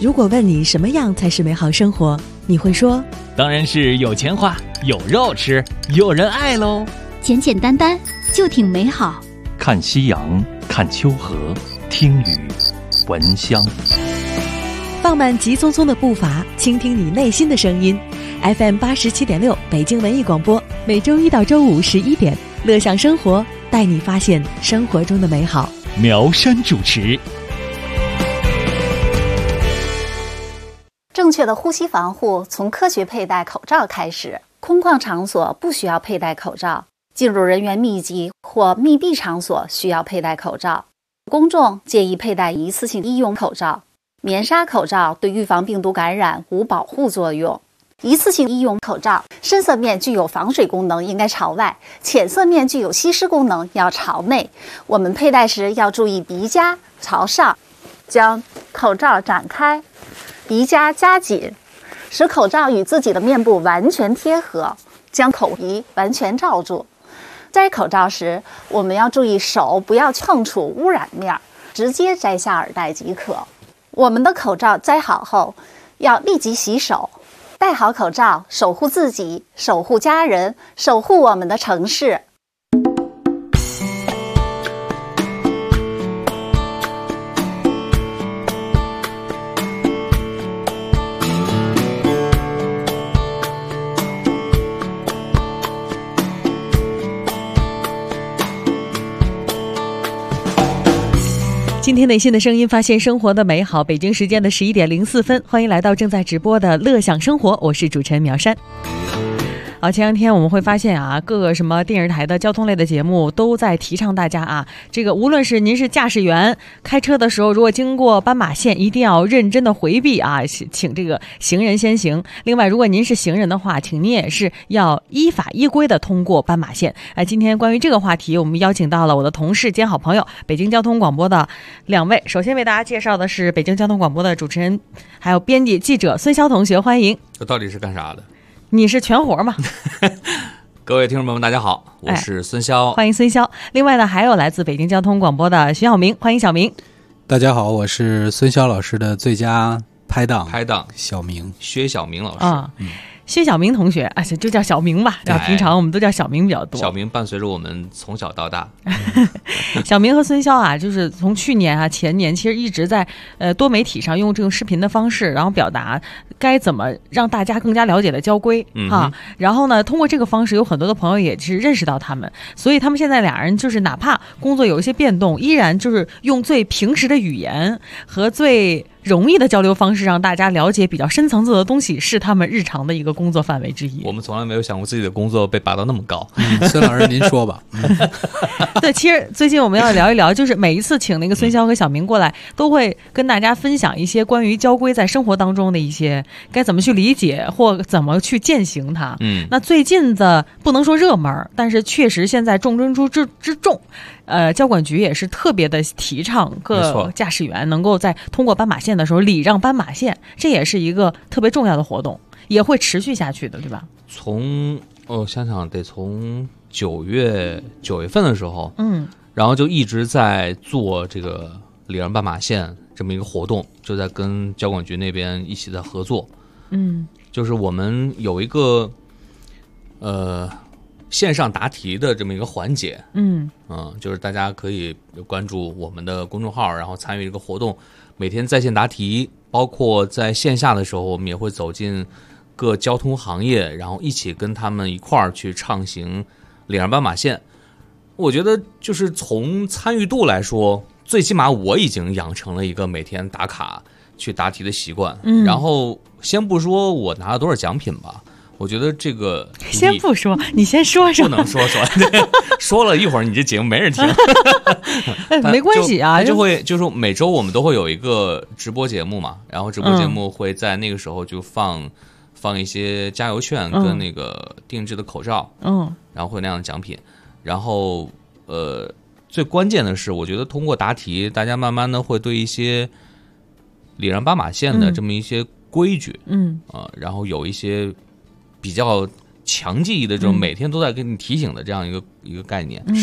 如果问你什么样才是美好生活，你会说当然是有钱花，有肉吃，有人爱喽。 简简单单就挺美好。 看夕阳，看秋河，听雨，闻香。 放慢急匆匆的步伐，倾听你内心的声音。FM 87.6北京文艺广播，每周一到周五11点，乐享生活，带你发现生活中的美好。 苗山主持。 正确的呼吸防护从科学佩戴口罩开始。空旷场所不需要佩戴口罩，进入人员密集或密闭场所需要佩戴口罩。公众建议佩戴一次性医用口罩。棉纱口罩对预防病毒感染无保护作用。一次性医用口罩深色面具有防水功能，应该朝外；浅色面具有吸湿功能，要朝内。我们佩戴时要注意鼻夹朝上，将口罩展开，鼻夹夹紧，使口罩与自己的面部完全贴合，将口鼻完全罩住。摘口罩时，我们要注意手不要碰触污染面，直接摘下耳带即可。我们的口罩摘好后，要立即洗手。戴好口罩，守护自己，守护家人，守护我们的城市。 倾听内心的声音，发现生活的美好。北京时间的11点04分，欢迎来到正在直播的乐享生活，我是主持人苗山。好，前两天我们会发现啊，各个什么电视台的交通类的节目都在提倡大家啊，这个无论是您是驾驶员，开车的时候如果经过斑马线，一定要认真的回避啊，请这个行人先行。另外，如果您是行人的话，请您也是要依法依规的通过斑马线。今天关于这个话题，我们邀请到了我的同事兼好朋友，北京交通广播的两位。首先为大家介绍的是北京交通广播的主持人，还有编辑记者孙潇同学，欢迎。 这到底是干啥的？ 你是全活嘛？ 各位听众朋友们，大家好，我是孙潇， 欢迎孙潇。另外呢，还有来自北京交通广播的徐晓明，欢迎小明。 大家好，我是孙潇老师的最佳拍档小明， 薛晓明老师。 薛晓明同学，就叫小明吧，然后平常我们都叫小明比较多。 小明伴随着我们从小到大。 小明和孙潇啊，就是从去年啊、前年，其实一直在多媒体上用这种视频的方式，然后表达该怎么让大家更加了解的交规哈。然后呢，通过这个方式，有很多的朋友也是认识到他们，所以他们现在俩人就是哪怕工作有一些变动，依然就是用最平时的语言和最容易的交流方式，让大家了解比较深层次的东西，是他们日常的一个工作范围之一。 我们从来没有想过自己的工作被拔到那么高。 孙老师您说吧。 对，其实最近我们要聊一聊，就是每一次请那个孙潇和小明过来，都会跟大家分享一些关于交规在生活当中的一些该怎么去理解或怎么去践行它。那最近的不能说热门，但是确实现在重中之重，交管局也是特别的提倡各驾驶员能够在通过斑马线的时候礼让斑马线，这也是一个特别重要的活动，也会持续下去的，对吧？ 想想得从9月份的时候，然后就一直在做这个礼让斑马线这么一个活动，就在跟交管局那边一起在合作。就是我们有一个线上答题的这么一个环节，就是大家可以关注我们的公众号，然后参与这个活动，每天在线答题，包括在线下的时候，我们也会走进各交通行业，然后一起跟他们一块儿去畅行礼让斑马线。我觉得就是从参与度来说，最起码我已经养成了一个每天打卡去答题的习惯。然后先不说我拿了多少奖品吧，我觉得这个先不说，你先说说。 不能说说了一会儿你这节目没人听。 没关系啊， 就是每周我们都会有一个直播节目嘛，然后直播节目会在那个时候就放一些加油券跟那个定制的口罩，然后会有那样的奖品。然后最关键的是，我觉得通过答题，大家慢慢的会对一些礼让斑马线的这么一些规矩，然后有一些比较强记忆的这种每天都在给你提醒的这样一个概念。 是的。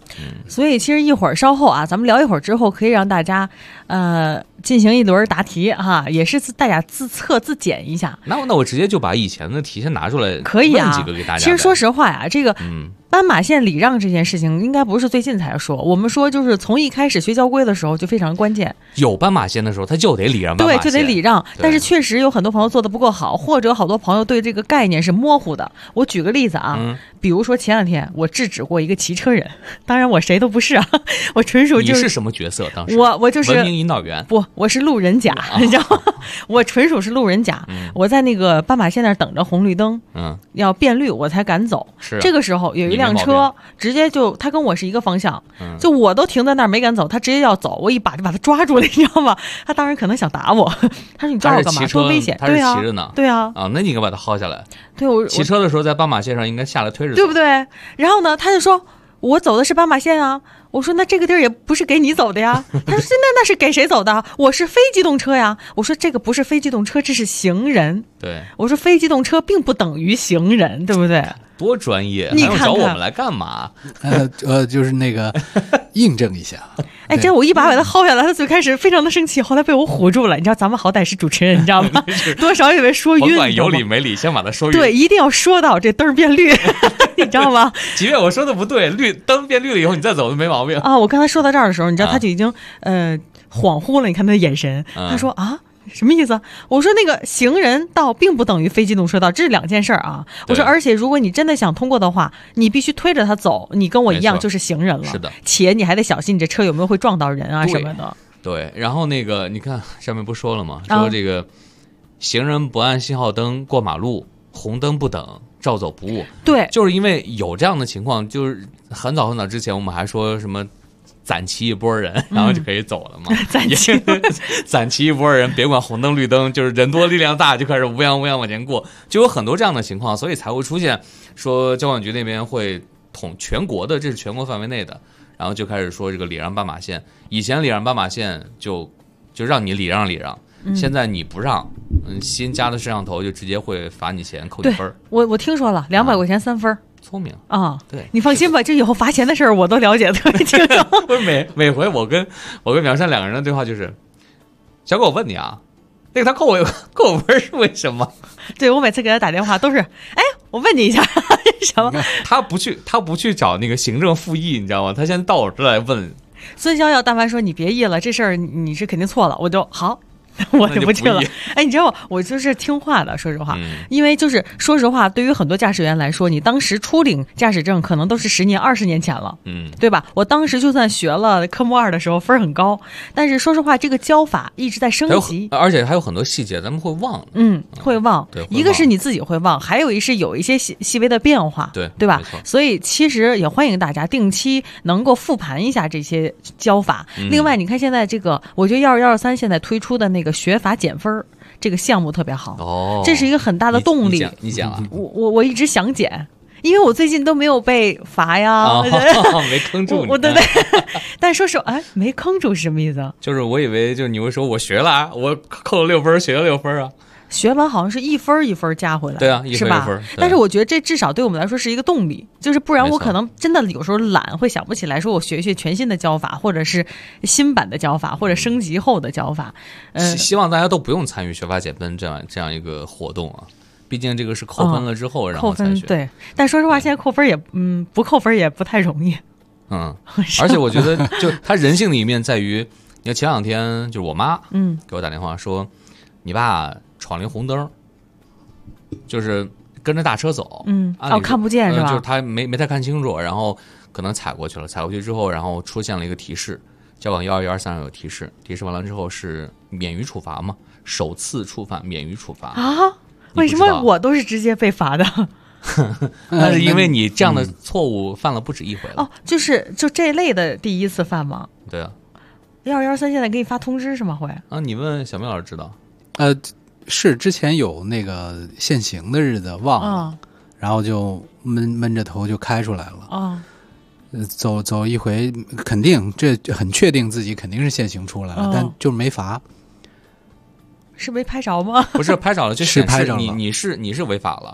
所以其实一会儿稍后啊，咱们聊一会儿之后，可以让大家进行一轮答题哈，也是大家自测自检一下。 那我直接就把以前的题先拿出来， 可以啊， 问几个给大家。 其实说实话呀，这个斑马线礼让这件事情，应该不是最近才说。我们说就是从一开始学交规的时候就非常关键。有斑马线的时候，他就得礼让斑马线， 对，就得礼让。但是确实有很多朋友做的不够好，或者好多朋友对这个概念是模糊的。我举个例子啊，比如说前两天我制止过一个骑车人，当然我谁都不是啊，我纯属就是。 你是什么角色？当时我就是文明引导员。 不，我是路人甲，你知道吗？我纯属是路人甲。我在那个斑马线那儿等着红绿灯，要变绿我才敢走。 是这个时候有一辆车直接就他跟我是一个方向，就我都停在那儿没敢走，他直接要走，我一把就把他抓住了，你知道吗？他当时可能想打我，他说你抓我干嘛？多危险！ 他是骑着呢， 对啊， 那你应该把他薅下来。 对，我骑车的时候在斑马线上应该下来推着走， 对不对？然后呢，他就说我走的是斑马线啊。我说那这个地儿也不是给你走的呀。他说那是给谁走的？我是非机动车呀。我说这个不是非机动车，这是行人。 对， 我说非机动车并不等于行人，对不对？ 多专业， 你看看还要找我们来干嘛？ 就是那个印证一下。 哎，这我一把他薅下来，他最开始非常的生气，后来被我唬住了。你知道咱们好歹是主持人，你知道吗？多少以为说晕， 甭管有理没理，先把他说晕。 对，一定要说到这灯变绿，你知道吗？ 即便我说的不对，灯变绿了以后，你再走都没毛病啊。我刚才说到这儿的时候，你知道他就已经恍惚了，你看他的眼神，他说啊。什么意思？我说那个行人道并不等于非机动车道，这是两件事啊。我说，而且如果你真的想通过的话，你必须推着他走，你跟我一样就是行人了。 是的， 且你还得小心你这车有没有会撞到人啊什么的。 对，然后那个你看上面不说了吗？说这个行人不按信号灯过马路，红灯不等，照走不误。 对， 就是因为有这样的情况，就是很早之前我们还说什么。攒齐一波人，然后就可以走了嘛。攒齐一波人，别管红灯绿灯，就是人多力量大，就开始乌泱往前过，就有很多这样的情况，所以才会出现说交管局那边会统全国的，这是全国范围内的，然后就开始说这个礼让斑马线。以前礼让斑马线就让你礼让，现在你不让，新加的摄像头就直接会罚你钱，扣你分。 我听说了，200块钱3分。 聪明啊！ 对， 你放心吧，这以后罚钱的事儿我都了解特别清楚。 不是每回我跟苗山两个人的对话就是，小狗我问你啊，那个他扣我分是为什么？ 对，我每次给他打电话都是，哎，我问你一下什么？ 他不去找那个行政复议，你知道吗？他现在到我这来问。 孙逍遥但凡说你别议了，这事儿你是肯定错了，我就好。我就不去了。哎，你知道我就是听话的，说实话，因为就是说实话，对于很多驾驶员来说，你当时初领驾驶证可能都是10年、20年前了，对吧？我当时就算学了科目2的时候分很高，但是说实话，这个教法一直在升级， 而且还有很多细节咱们会忘， 会忘。一个是你自己会忘，还有是有一些细微的变化，对吧？所以其实也欢迎大家定期能够复盘一下这些教法。另外，你看现在这个，我觉得12123现在推出的那个学法减分这个项目特别好，这是一个很大的动力。 你讲啊， 我一直想减，因为我最近都没有被罚呀， 没坑住你。 对，但说实话，哎，没坑住是什么意思？ 就是我以为就你会说我学了啊，我扣了6分，学了6分啊。 学完好像是1分1分加回来， 对啊， 是吧？但是我觉得这至少对我们来说是一个动力，就是不然我可能真的有时候懒，会想不起来说我学全新的教法，或者是新版的教法，或者升级后的教法。 希望大家都不用参与学法减分这样一个活动啊，毕竟这个是扣分了之后然后才学。 对，但说实话，现在扣分也不扣分也不太容易。 而且我觉得就他人性的一面在于，你看前2天就是我妈给我打电话说，你爸闯了红灯，就是跟着大车走， 看不见是吧？ 就是他没太看清楚，然后可能踩过去了，踩过去之后，然后出现了一个提示，交管12123上有提示完了之后是免于处罚嘛，首次触犯免于处罚啊？为什么我都是直接被罚的？ 那是因为你这样的错误犯了不止一回了。 哦，就这类的第一次犯吗？ 对啊 ，12123现在给你发通知是吗？会啊？你问小明老师知道？ 是之前有那个限行的日子忘了，然后就闷着头就开出来了。走一回，肯定这很确定自己肯定是限行出来了，但就是没罚。 是没拍着吗？ 不是拍着了，就显示拍着了。 你是违法了。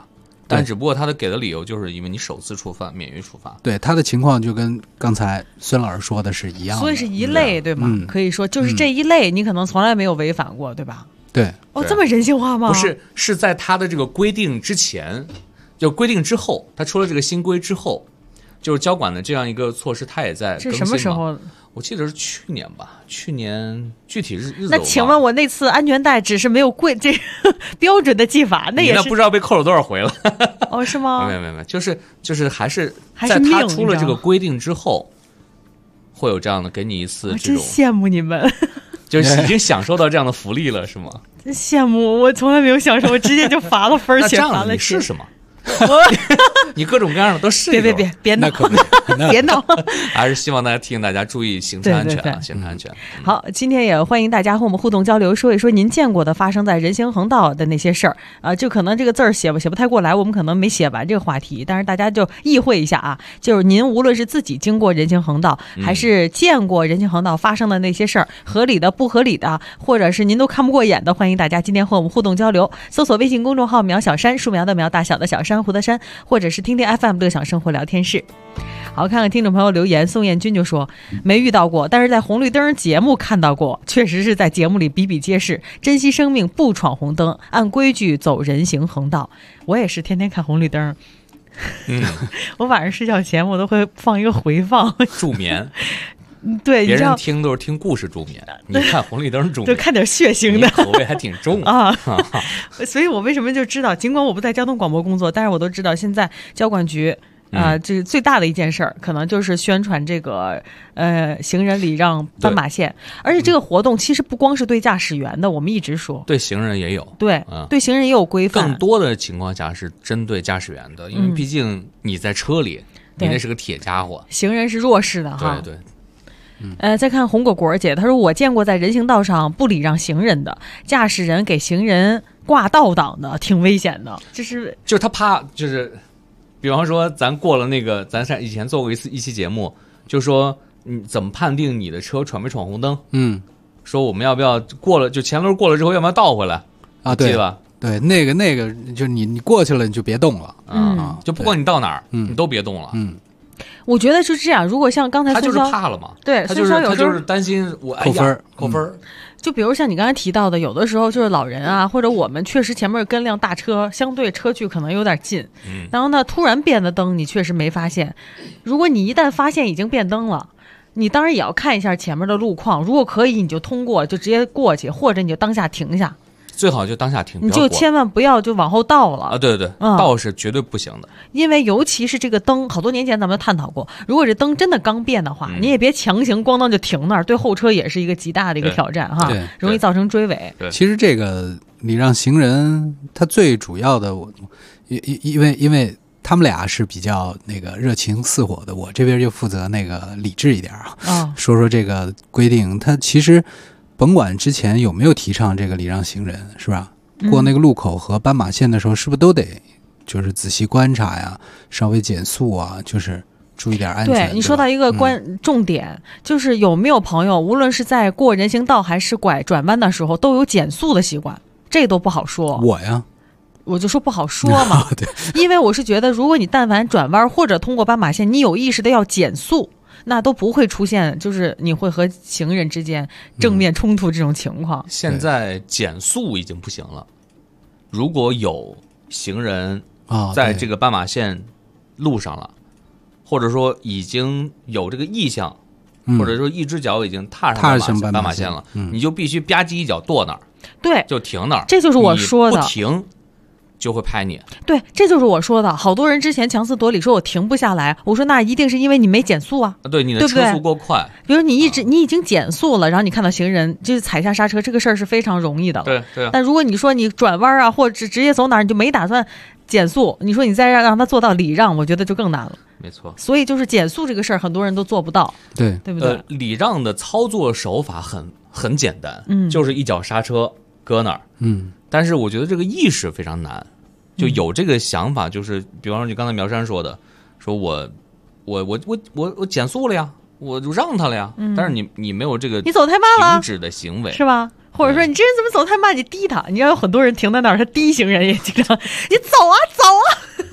但只不过他给的理由就是因为你首次触犯免于处罚。 对，他的情况就跟刚才孙老师说的是一样的， 所以是一类，对吧？可以说就是这一类，你可能从来没有违反过，对吧？ 对。 这么人性化吗？ 不是，是在他的这个规定之前，就规定之后，他出了这个新规之后，就是交管的这样一个措施，他也在更新嘛。 是什么时候？ 我记得是去年吧，去年具体日子。 那请问我那次安全带只是没有这标准的系法，那也是你不知道被扣了多少回了。 是吗？ 没，就是还是在他出了这个规定之后，会有这样的给你一次这种。 真羡慕你们， 就是已经享受到这样的福利了，是吗？ 真羡慕，我从来没有享受，我直接就罚了分，且罚了。 你试试嘛。你各种各样的都试一试。别闹，别闹！ 还是希望大家提醒大家注意行车安全啊，行车安全。 好，今天也欢迎大家和我们互动交流，说一说您见过的发生在人行横道的那些事儿啊。就可能这个字儿写不太过来，我们可能没写完这个话题，但是大家就意会一下啊。就是您无论是自己经过人行横道，还是见过人行横道发生的那些事儿，合理的、不合理的，或者是您都看不过眼的，欢迎大家今天和我们互动交流。搜索微信公众号“苗小山”，树苗的苗，大小的小，珊瑚的珊，或者是听听 FM 乐享生活聊天室。好，看看听众朋友留言，宋彦军就说没遇到过，但是在红绿灯节目看到过，确实是在节目里比比皆是，珍惜生命，不闯红灯，按规矩走人行横道。我也是天天看红绿灯。我晚上睡觉前我都会放一个回放助眠。 对， 别人听都是听故事助眠，你看红绿灯助眠， 就看点血腥的， 口味还挺重啊。所以我为什么就知道，尽管我不在交通广播工作，但是我都知道现在交管局这最大的一件事儿，可能就是宣传这个行人礼让斑马线。而且这个活动其实不光是对驾驶员的，我们一直说对行人也有， 对行人也有规范。 更多的情况下是针对驾驶员的，因为毕竟你在车里，你那是个铁家伙， 行人是弱势的哈。 对。 再看红果果姐，她说我见过在人行道上不礼让行人的，驾驶人给行人挂倒档的，挺危险的。就是他怕，就是比方说咱过了那个，咱以前做过一期节目，就说你怎么判定你的车闯没闯红灯？说我们要不要过了，就前轮过了之后要不要倒回来啊？对吧？ 对，那个就你过去了你就别动了就不管你到哪儿，你都别动了。 我觉得是这样，如果像刚才他就是怕了嘛， 对， 他就是担心我扣分。 就比如像你刚才提到的，有的时候就是老人啊，或者我们确实前面跟辆大车，相对车距可能有点近，然后呢突然变的灯，你确实没发现。如果你一旦发现已经变灯了，你当然也要看一下前面的路况，如果可以你就通过，就直接过去，或者你就当下停下。 最好就当下停， 你就千万不要就往后倒了啊！ 对，倒是绝对不行的。 因为尤其是这个灯，好多年前咱们探讨过，如果这灯真的刚变的话，你也别强行咣当就停那儿，对后车也是一一个极大的一个挑战哈，容易造成追尾。 其实这个礼让行人，它最主要的，因为他们俩是比较那个热情似火的，我这边就负责那个理智一点说这个规定，它其实。甭管之前有没有提倡这个礼让行人，是吧？过那个路口和斑马线的时候，是不是都得就是仔细观察呀，稍微减速啊，就是注意点安全。 对，你说到一个重点，就是有没有朋友，无论是在过人行道还是转弯的时候，都有减速的习惯，这都不好说。我就说不好说嘛， 对， 因为我是觉得，如果你但凡转弯或者通过斑马线，你有意识的要减速。那都不会出现，就是你会和行人之间正面冲突这种情况。 现在减速已经不行了，如果有行人在这个斑马线路上了，或者说已经有这个意向，或者说一只脚已经踏上斑马线了，你就必须吧唧一脚跺那儿， 对， 就停那儿。 这就是我说的， 不停。就会拍你。 对，这就是我说的。好多人之前强词夺理说我停不下来，我说那一定是因为你没减速啊。 对，你的车速过快。 比如你已经减速了，然后你看到行人就是踩下刹车，这个事儿是非常容易的。 对。 但如果你说你转弯啊，或者直接走哪儿，你就没打算减速，你说你再让他做到礼让，我觉得就更难了。 没错。 所以就是减速这个事儿，很多人都做不到。 对不对？ 礼让的操作手法很简单，就是一脚刹车搁那儿。但是我觉得这个意识非常难。就有这个想法，就是比方说你刚才苗山说的，说我减速了呀，我就让他了呀，但是你没有这个你走太慢了停止的行为是吧？或者说你这人怎么走太慢，你滴他，你要有很多人停在那儿，他滴行人也经常，你走啊，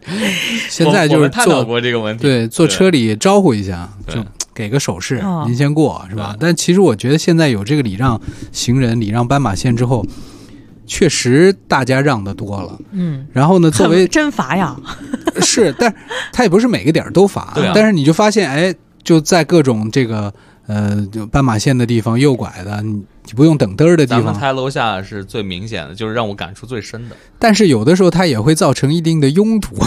现在就是我们探讨过这个问题， 对，坐车里招呼一下，就给个手势，您先过，是吧？但其实我觉得现在有这个礼让行人、礼让斑马线之后，确实大家让的多了。然后呢，作为真罚呀， 是，但他也不是每个点都罚，但是你就发现，哎，就在各种这个斑马线的地方、右拐的，你不用等灯的地方， 咱们台楼下是最明显的，就是让我感触最深的。 但是有的时候它也会造成一定的拥堵，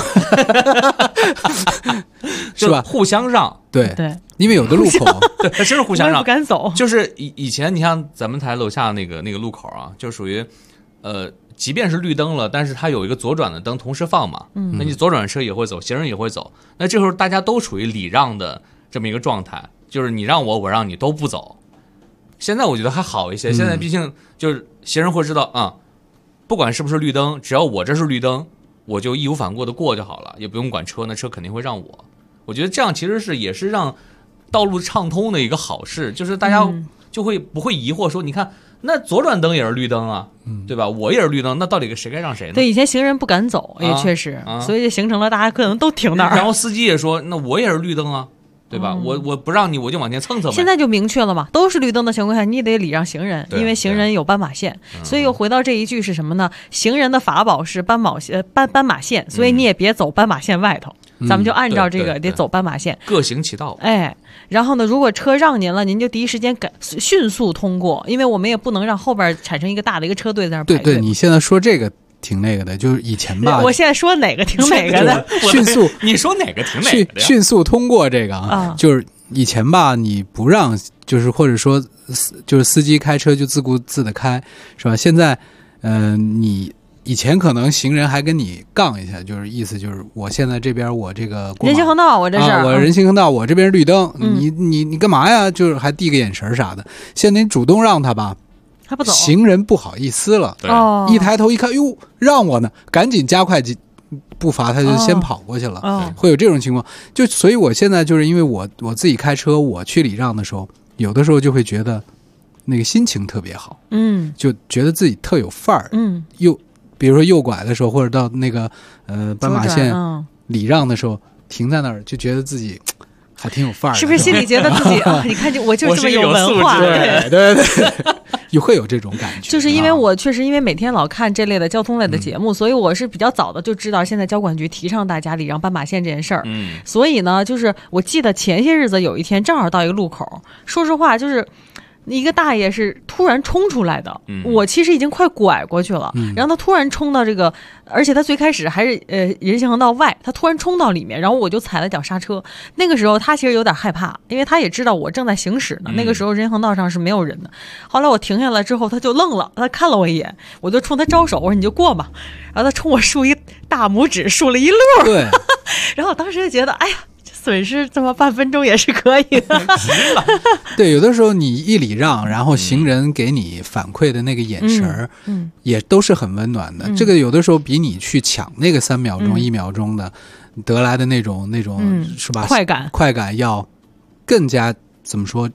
是吧？ 互相让， 对，因为有的路口， 对，真是互相让， 不敢走。 就是以前你像咱们台楼下那个路口啊，就属于即便是绿灯了，但是它有一个左转的灯同时放嘛，那你左转车也会走，行人也会走，那这时候大家都处于礼让的这么一个状态，就是你让我，我让你，都不走。现在我觉得还好一些，现在毕竟就是行人会知道啊，不管是不是绿灯，只要我这是绿灯，我就义无反顾的过就好了，也不用管车，那车肯定会让我。我觉得这样其实也是让道路畅通的一个好事，就是大家就不会疑惑说，你看那左转灯也是绿灯啊，对吧？我也是绿灯，那到底谁该让谁呢？ 对，以前行人不敢走，也确实，所以就形成了大家可能都停那儿。 然后司机也说，那我也是绿灯啊。对吧？我不让你，我就往前蹭蹭。 现在就明确了嘛，都是绿灯的情况下，你得礼让行人，因为行人有斑马线。所以又回到这一句是什么呢？行人的法宝是斑马线，所以你也别走斑马线外头。咱们就按照这个得走斑马线， 各行其道。 哎，然后呢，如果车让您了，您就第一时间迅速通过，因为我们也不能让后边产生一个大的一个车队在那排队。 对，你现在说这个。挺那个的，就是以前吧。 我现在说哪个挺哪个的， 迅速。 你说哪个挺哪个的？ 迅速通过这个啊，就是以前吧，你不让，就是或者说就是司机开车就自顾自的开，是吧？现在，你以前可能行人还跟你杠一下，就是意思就是我现在这边我这个人行横道，我这是我人行横道，我这边绿灯，你干嘛呀？就是还递个眼神啥的。现在你主动让他吧。 他不走， 行人不好意思了，一抬头一看，哟，让我呢，赶紧加快步伐，他就先跑过去了，会有这种情况。就所以，我现在就是因为我自己开车，我去礼让的时候，有的时候就会觉得那个心情特别好，就觉得自己特有范儿，又比如说右拐的时候，或者到那个斑马线礼让的时候，停在那儿，就觉得自己还挺有范儿的， 是不是心里觉得自己你看我就这么有文化， 对。也会有这种感觉， 就是因为我确实因为每天老看这类的交通类的节目，所以我是比较早的就知道现在交管局提倡大家礼让斑马线这件事儿。所以呢，就是我记得前些日子有一天正好到一个路口，说实话就是一个大爷是突然冲出来的，我其实已经快拐过去了，然后他突然冲到这个，而且他最开始还是人行横道外，他突然冲到里面，然后我就踩了脚刹车。那个时候他其实有点害怕，因为他也知道我正在行驶呢，那个时候人行横道上是没有人的。后来我停下来之后，他就愣了，他看了我一眼，我就冲他招手，我说你就过吧，然后他冲我竖一大拇指，竖了一路， 对， 然后我当时就觉得，哎呀。损失这么半分钟也是可以的。 对，有的时候你一礼让，然后行人给你反馈的那个眼神也都是很温暖的。这个有的时候比你去抢那个3秒钟、1秒钟的得来的那种是吧？快感要更加怎么说？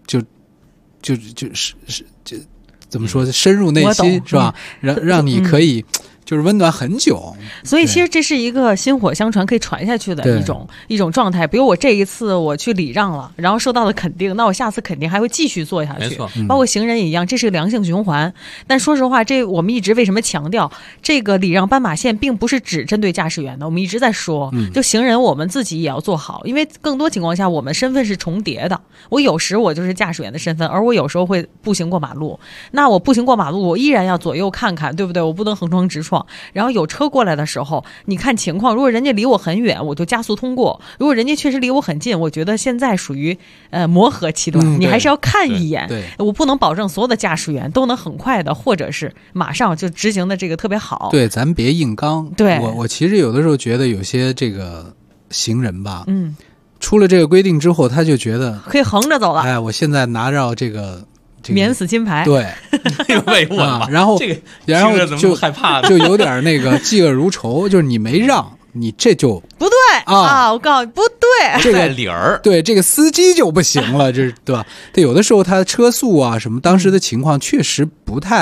就是怎么说？深入内心是吧？让你可以。就是温暖很久， 所以其实这是一个薪火相传可以传下去的一种状态。比如我这一次我去礼让了，然后受到了肯定，那我下次肯定还会继续做下去。包括行人也一样，这是个良性循环。但说实话，这我们一直为什么强调这个礼让斑马线，并不是只针对驾驶员的，我们一直在说，就行人我们自己也要做好，因为更多情况下我们身份是重叠的。我有时我就是驾驶员的身份，而我有时候会步行过马路。那我步行过马路，我依然要左右看看，对不对？我不能横冲直撞。然后有车过来的时候，你看情况，如果人家离我很远，我就加速通过；如果人家确实离我很近，我觉得现在属于磨合期段，你还是要看一眼。我不能保证所有的驾驶员都能很快的，或者是马上就执行的这个特别好。 对，咱别硬刚。 对， 我其实有的时候觉得有些这个行人吧，出了这个规定之后，他就觉得可以横着走了。 哎，我现在拿着这个。 免死金牌， 对，然后就害怕， 就有点那个嫉恶如仇，就是你没让，你这就不对啊！我告诉你不对， 这个理儿， 对这个司机就不行了，这是对吧？对，有的时候他车速啊什么，当时的情况确实不太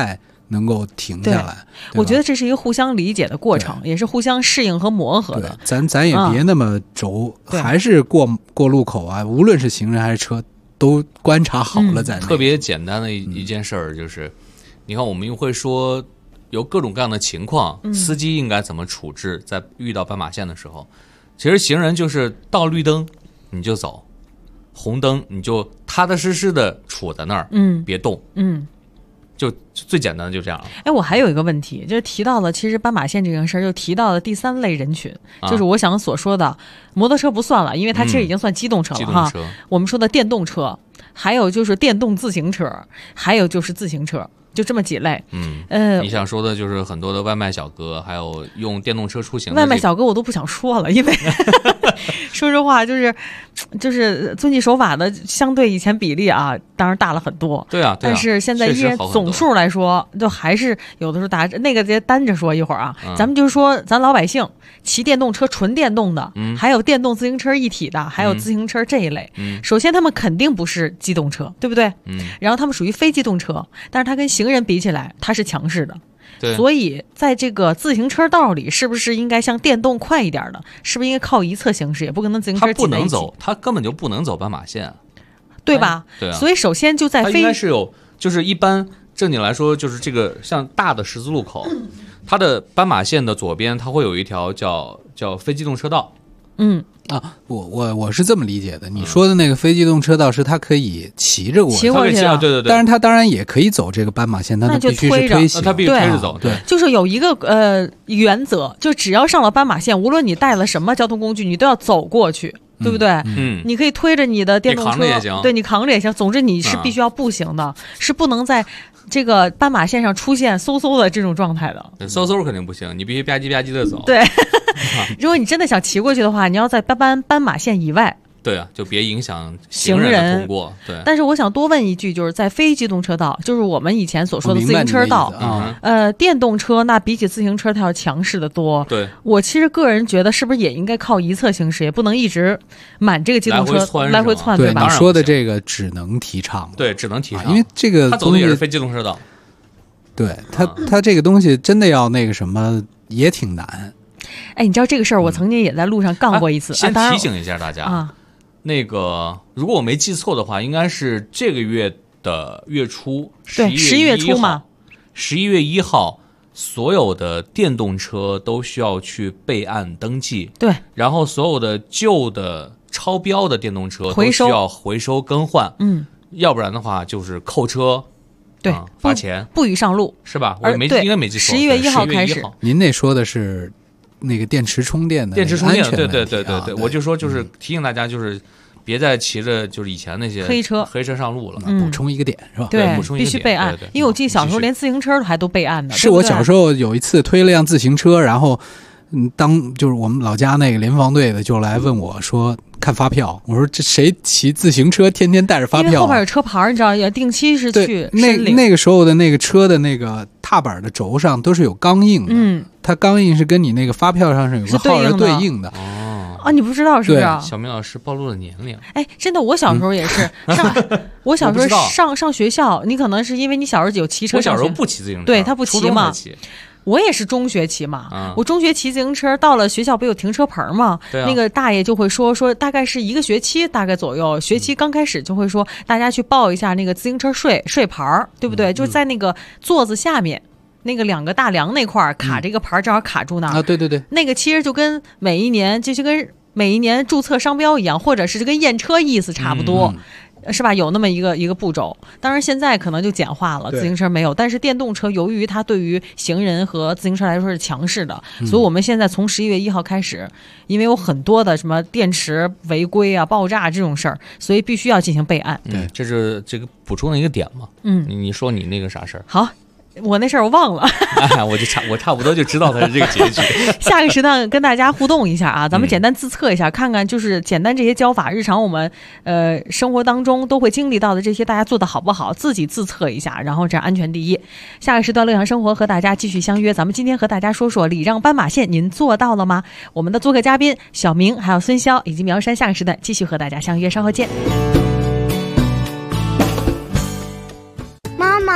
能够停下来。 我觉得这是一个互相理解的过程，也是互相适应和磨合的。 咱也别那么轴，还是过路口啊，无论是行人还是车，都观察好了再。 特别简单的一件事儿就是，你看我们又会说有各种各样的情况，司机应该怎么处置，在遇到斑马线的时候，其实行人就是到绿灯你就走，红灯你就踏踏实实的处在那儿，别动，就最简单的就这样了。 哎，我还有一个问题，就是提到了其实斑马线这件事儿，就提到了第三类人群，就是我想所说的摩托车不算了，因为它其实已经算机动车了哈。我们说的电动车，还有就是电动自行车，还有就是自行车。就这么几类， 你想说的就是很多的外卖小哥，还有用电动车出行的外卖小哥，我都不想说了，因为说实话，就是遵纪守法的，相对以前比例啊，当然大了很多。 对啊， 但是现在依然总数来说，就还是有的时候大家那个直接单着说一会儿啊，咱们就是说，咱老百姓骑电动车纯电动的，还有电动自行车一体的，还有自行车这一类。首先他们肯定不是机动车，对不对？然后他们属于非机动车，但是它跟行人比起来，它是强势的。所以在这个自行车道里，是不是应该像电动快一点的？是不是应该靠一侧行驶？也不可能自行车它不能走，它根本就不能走斑马线， 对吧？ 对啊。 所以首先就在它应该是有，就是一般正经来说，就是这个像大的十字路口，它的斑马线的左边，它会有一条叫非机动车道。 我是这么理解的，你说的那个非机动车道是它可以骑着过去， 对， 但是它当然也可以走这个斑马线，但它必须是推行， 它必须推着走。对， 就是有一个原则，就只要上了斑马线，无论你带了什么交通工具，你都要走过去，对不对？你可以推着你的电动车，对，你扛着也行。总之你是必须要步行的，是不能在这个斑马线上出现嗖嗖的这种状态的。 嗖嗖肯定不行，你必须吧唧吧唧的走。 对。如果你真的想骑过去的话，你要在斑马线以外。 对啊，就别影响行人的通过。对。 但是我想多问一句，就是在非机动车道，就是我们以前所说的自行车道，电动车那比起自行车它要强势的多。 对。 我其实个人觉得，是不是也应该靠一侧行驶，也不能一直满这个机动车来回窜， 对吧？ 你说的这个只能提倡， 对，只能提倡， 因为这个它走的也是非机动车道。 对它这个东西真的要那个什么，也挺难。 哎，你知道这个事儿，我曾经也在路上杠过一次。 先提醒一下大家那个如果我没记错的话，应该是这个月的月初， 对，11月初嘛 ，11月1号，所有的电动车都需要去备案登记， 对， 然后所有的旧的超标的电动车都需要回收更换，要不然的话就是扣车。 对， 罚钱， 不予上路， 是吧？我应该没记错。 11月1号开始。 您那说的是那个电池充电的， 对，我就说就是提醒大家，就是别再骑着就是以前那些黑车上路了。 补充一个点是吧？ 对， 补充必须备案。因为我记得小时候连自行车还都备案的。 是我小时候有一次推了辆自行车，然后就是我们老家那个联防队的就来问我说看发票，我说这谁骑自行车天天带着发票？ 因为后边有车牌，你知道，也定期是去那个时候的那个车的那个踏板的轴上都是有钢印的，它钢印是跟你那个发票上是有个号是对应的。 啊，你不知道是不是？ 小明老师暴露了年龄。 哎，真的，我小时候也是我小时候上学校，你可能是因为你小时候有骑车， 我小时候不骑自行车， 对他不骑嘛。我也是中学骑嘛，我中学骑自行车，到了学校不有停车棚嘛，那个大爷就会说大概是一个学期大概左右，学期刚开始就会说大家去报一下那个自行车税牌，对不对？就是在那个座子下面那个2个大梁那块卡这个牌，正好卡住那啊，对， 那个其实就跟每一年注册商标一样，或者是就跟验车意思差不多。是吧？有那么一个步骤，当然现在可能就简化了，自行车没有，但是电动车由于它对于行人和自行车来说是强势的，所以我们现在从11月1号开始，因为有很多的什么电池违规啊、爆炸这种事儿，所以必须要进行备案。 对，这是这个补充的一个点嘛。你说你那个啥事儿？ 好。我那事儿我忘了我差不多就知道它是这个结局。 下个时段跟大家互动一下啊，咱们简单自测一下，看看就是简单这些教法，日常我们生活当中都会经历到的这些，大家做的好不好，自己自测一下，然后这安全第一。下个时段乐享生活和大家继续相约，咱们今天和大家说说礼让斑马线，您做到了吗？我们的做客嘉宾小明还有孙潇以及苗山，下个时段继续和大家相约，稍后见。 妈妈，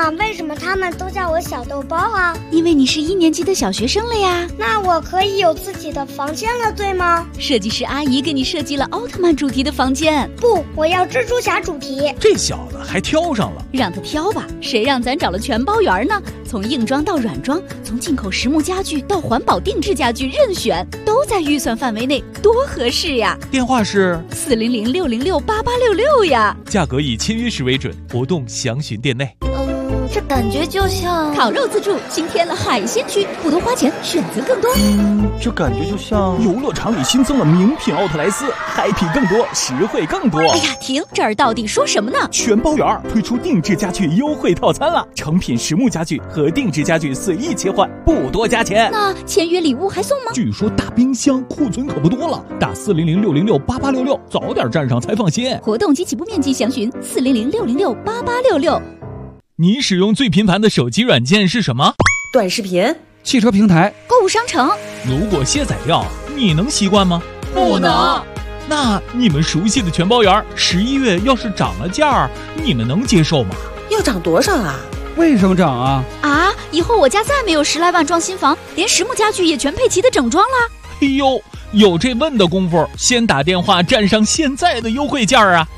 妈，为什么他们都叫我小豆包啊？ 因为你是1年级的小学生了呀。 那我可以有自己的房间了，对吗？ 设计师阿姨给你设计了奥特曼主题的房间。 不，我要蜘蛛侠主题。 这小子还挑上了。 让他挑吧，谁让咱找了全包圆呢？从硬装到软装，从进口实木家具到环保定制家具，任选，都在预算范围内，多合适呀！ 电话是 400-606-8866呀。 价格以签约时为准，活动详询店内。 这感觉就像烤肉自助新添了海鲜区，不多花钱，选择更多。 这感觉就像游乐场里新增了名品奥特莱斯，嗨皮更多，实惠更多。 哎呀，停！这儿到底说什么呢？ 全包圆推出定制家具优惠套餐了，成品实木家具和定制家具随意切换，不多加钱。 那签约礼物还送吗？ 据说大冰箱库存可不多了，打400-606-8866，早点站上才放心。 活动及起步面积详询400-606-8866。 你使用最频繁的手机软件是什么？ 短视频、 汽车平台、 购物商城。 如果卸载掉，你能习惯吗？ 不能。 那你们熟悉的全包圆11月要是涨了价，你们能接受吗？ 要涨多少啊？ 为什么涨啊？ 以后我家再没有10来万装新房，连实木家具也全配齐的整装了。 哎呦，有这问的功夫，先打电话占上现在的优惠价啊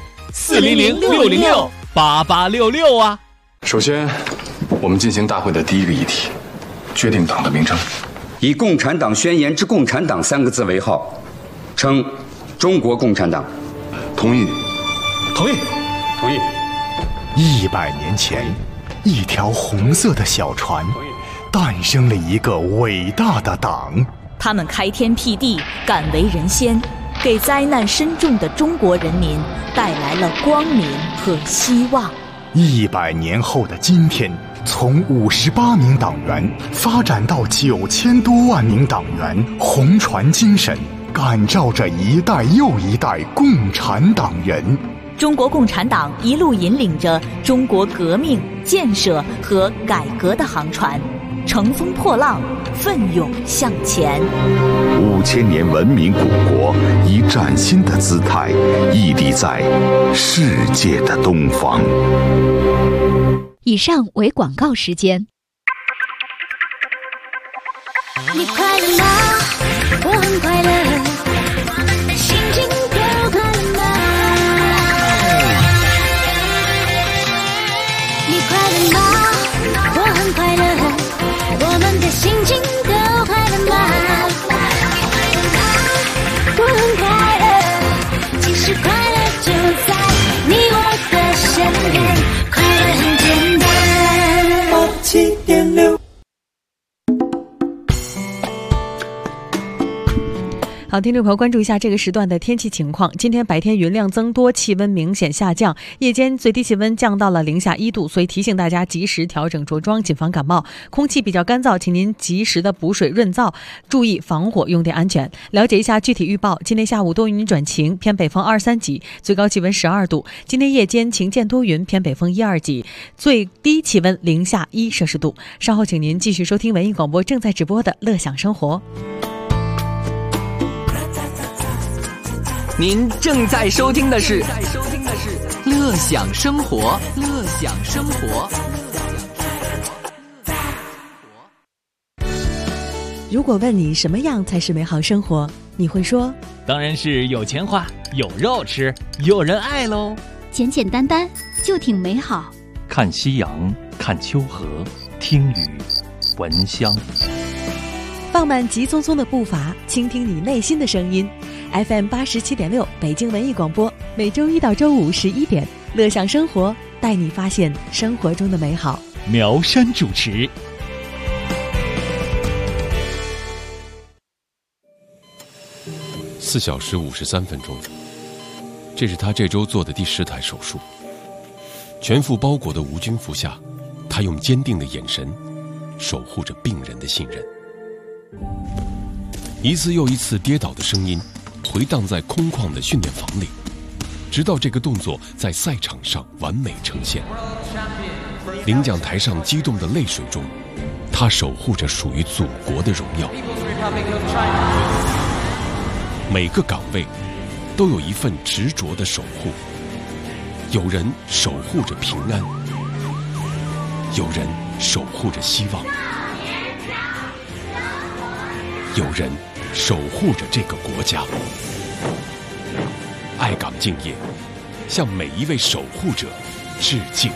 ！400-606-8866啊！ 首先，我们进行大会的第一个议题，决定党的名称。 以共产党宣言之共产党3个字为号，称中国共产党。 同意。 同意。同意。 100年前，一条红色的小船，诞生了一个伟大的党。 他们开天辟地，敢为人先，给灾难深重的中国人民带来了光明和希望。 100年后的今天，从58名党员发展到9000多万名党员，红船精神感召着一代又一代共产党人。 中国共产党一路引领着中国革命、建设和改革的航船，乘风破浪，奋勇向前。 5000年文明古国以崭新的姿态屹立在世界的东方。 以上为广告时间。 你快乐吗？我很快乐，心情都快乐吗？你快乐吗？我很快乐，我们的心情都快乐吗？我很快乐，其实快乐就在你我的身边，快乐很简单。87.6。 好，听众朋友，关注一下这个时段的天气情况。今天白天云量增多，气温明显下降，夜间最低气温降到了零下1度，所以提醒大家及时调整着装，谨防感冒。空气比较干燥，请您及时的补水润燥，注意防火用电安全。了解一下具体预报：今天下午多云转晴，偏北风23级，最高气温12度；今天夜间晴间多云，偏北风1、2级，最低气温零下1摄氏度。稍后请您继续收听文艺广播正在直播的乐享生活。 您正在收听的是乐享生活，乐享生活。 如果问你什么样才是美好生活，你会说当然是有钱花，有肉吃，有人爱喽。 简简单单就挺美好。 看夕阳，看秋荷，听雨，闻香。 放慢急匆匆的步伐，倾听你内心的声音。FM 87.6北京文艺广播，每周一到周五11点，乐享生活，带你发现生活中的美好。 苗山主持。 4小时53分钟，这是他这周做的第10台手术。全副包裹的无菌服下，他用坚定的眼神守护着病人的信任。一次又一次跌倒的声音回荡在空旷的训练房里，直到这个动作在赛场上完美呈现。领奖台上激动的泪水中，他守护着属于祖国的荣耀。每个岗位都有一份执着的守护，有人守护着平安， 有人守护着希望，有人守护着这个国家。爱岗敬业，向每一位守护者致敬。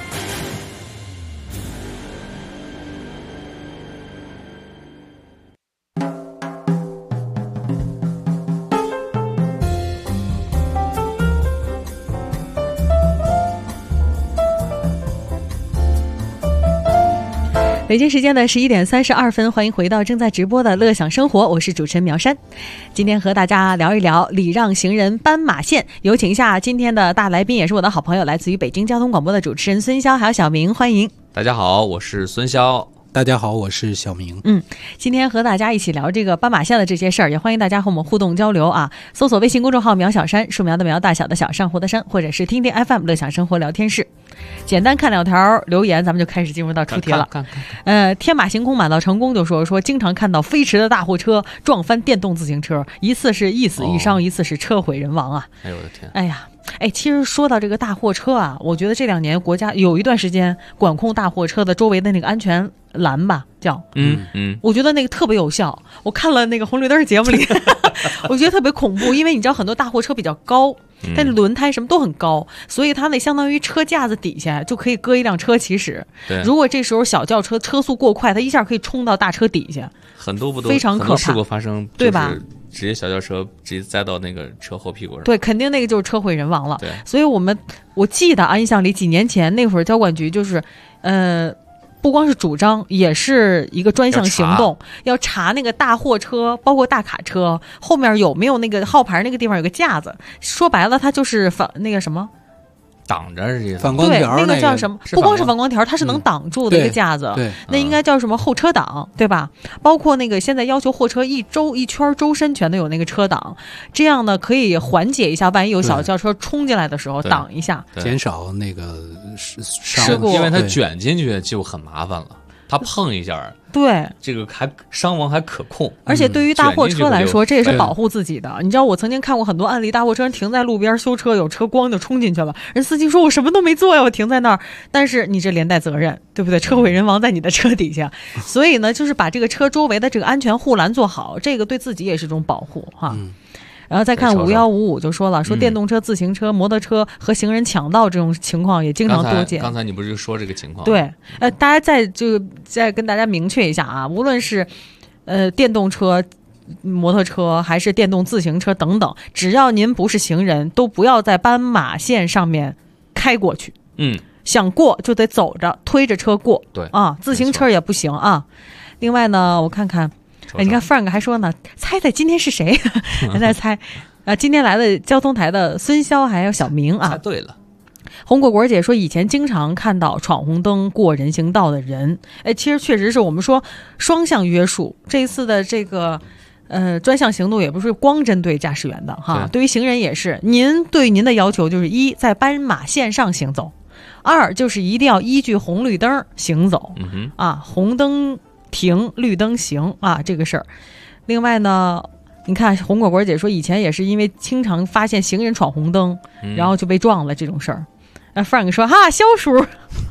北京时间的11点32分，欢迎回到正在直播的乐享生活，我是主持人苗山。今天和大家聊一聊礼让行人斑马线，有请一下今天的大来宾，也是我的好朋友，来自于北京交通广播的主持人孙潇还有小明，欢迎。 大家好，我是孙潇。 大家好，我是小明。 今天和大家一起聊这个斑马线的这些事儿，也欢迎大家和我们互动交流啊！搜索微信公众号苗小山，树苗的苗，大小的小，珊瑚的珊，或者是听听 FM 乐享生活聊天室。简单看两条留言，咱们就开始进入到出题了。天马行空满到成功就说经常看到飞驰的大货车撞翻电动自行车，一次是一死一伤，一次是车毁人亡啊！ 哎呦我的天！ 哎呀。其实说到这个大货车啊，我觉得这2年国家有一段时间管控大货车的周围的那个安全栏吧，叫我觉得那个特别有效。我看了那个红绿灯节目里我觉得特别恐怖，因为你知道很多大货车比较高，但是轮胎什么都很高，所以它那相当于车架子底下就可以搁一辆车起始。如果这时候小轿车车速过快，它一下可以冲到大车底下， 很多非常可怕， 很多事故发生， 对吧？ 直接小轿车直接栽到那个车后屁股上， 对，肯定那个就是车毁人亡了。 对， 所以我记得印象里几年前那会儿交管局就是不光是主张，也是一个专项行动，要查那个大货车包括大卡车后面有没有那个号牌，那个地方有个架子，说白了它就是那个什么挡着这反光条， 对，那个叫什么？不光是反光条，它是能挡住的一个架子。 对， 那应该叫什么后车挡，对吧？包括那个现在要求货车一圈周身全都有那个车挡，这样呢可以缓解一下，万一有小轿车冲进来的时候挡一下， 减少那个事故， 因为它卷进去就很麻烦了。它碰一下， 对， 这个还伤亡还可控。 而且对于大货车来说，这也是保护自己的。你知道我曾经看过很多案例，大货车停在路边修车，有车咣就冲进去了，人司机说我什么都没做呀，我停在那儿。但是你这连带责任，对不对？车毁人亡在你的车底下，所以呢，就是把这个车周围的这个安全护栏做好，这个对自己也是一种保护哈。然后再看5155就说了，说电动车、自行车、摩托车和行人抢道这种情况也经常多见。 刚才你不是就说这个情况？ 对，大家再跟大家明确一下啊，无论是电动车、摩托车还是电动自行车等等，只要您不是行人，都不要在斑马线上面开过去。想过就得走着推着车过。 对啊，自行车也不行啊。另外呢，我看看。你看 Frank 还说呢，猜今天是谁？还在猜。今天来的交通台的孙潇还有小明啊。 猜对了。 红果果姐说，以前经常看到闯红灯过人行道的人。其实确实是我们说双向约束。这一次的这个专项行动也不是光针对驾驶员的哈，对于行人也是。您对您的要求就是1，在斑马线上行走；2，就是一定要依据红绿灯行走。红灯停，绿灯行啊，这个事儿。另外呢，你看红果果姐说，以前也是因为经常发现行人闯红灯，然后就被撞了这种事儿。Frank 说哈，肖叔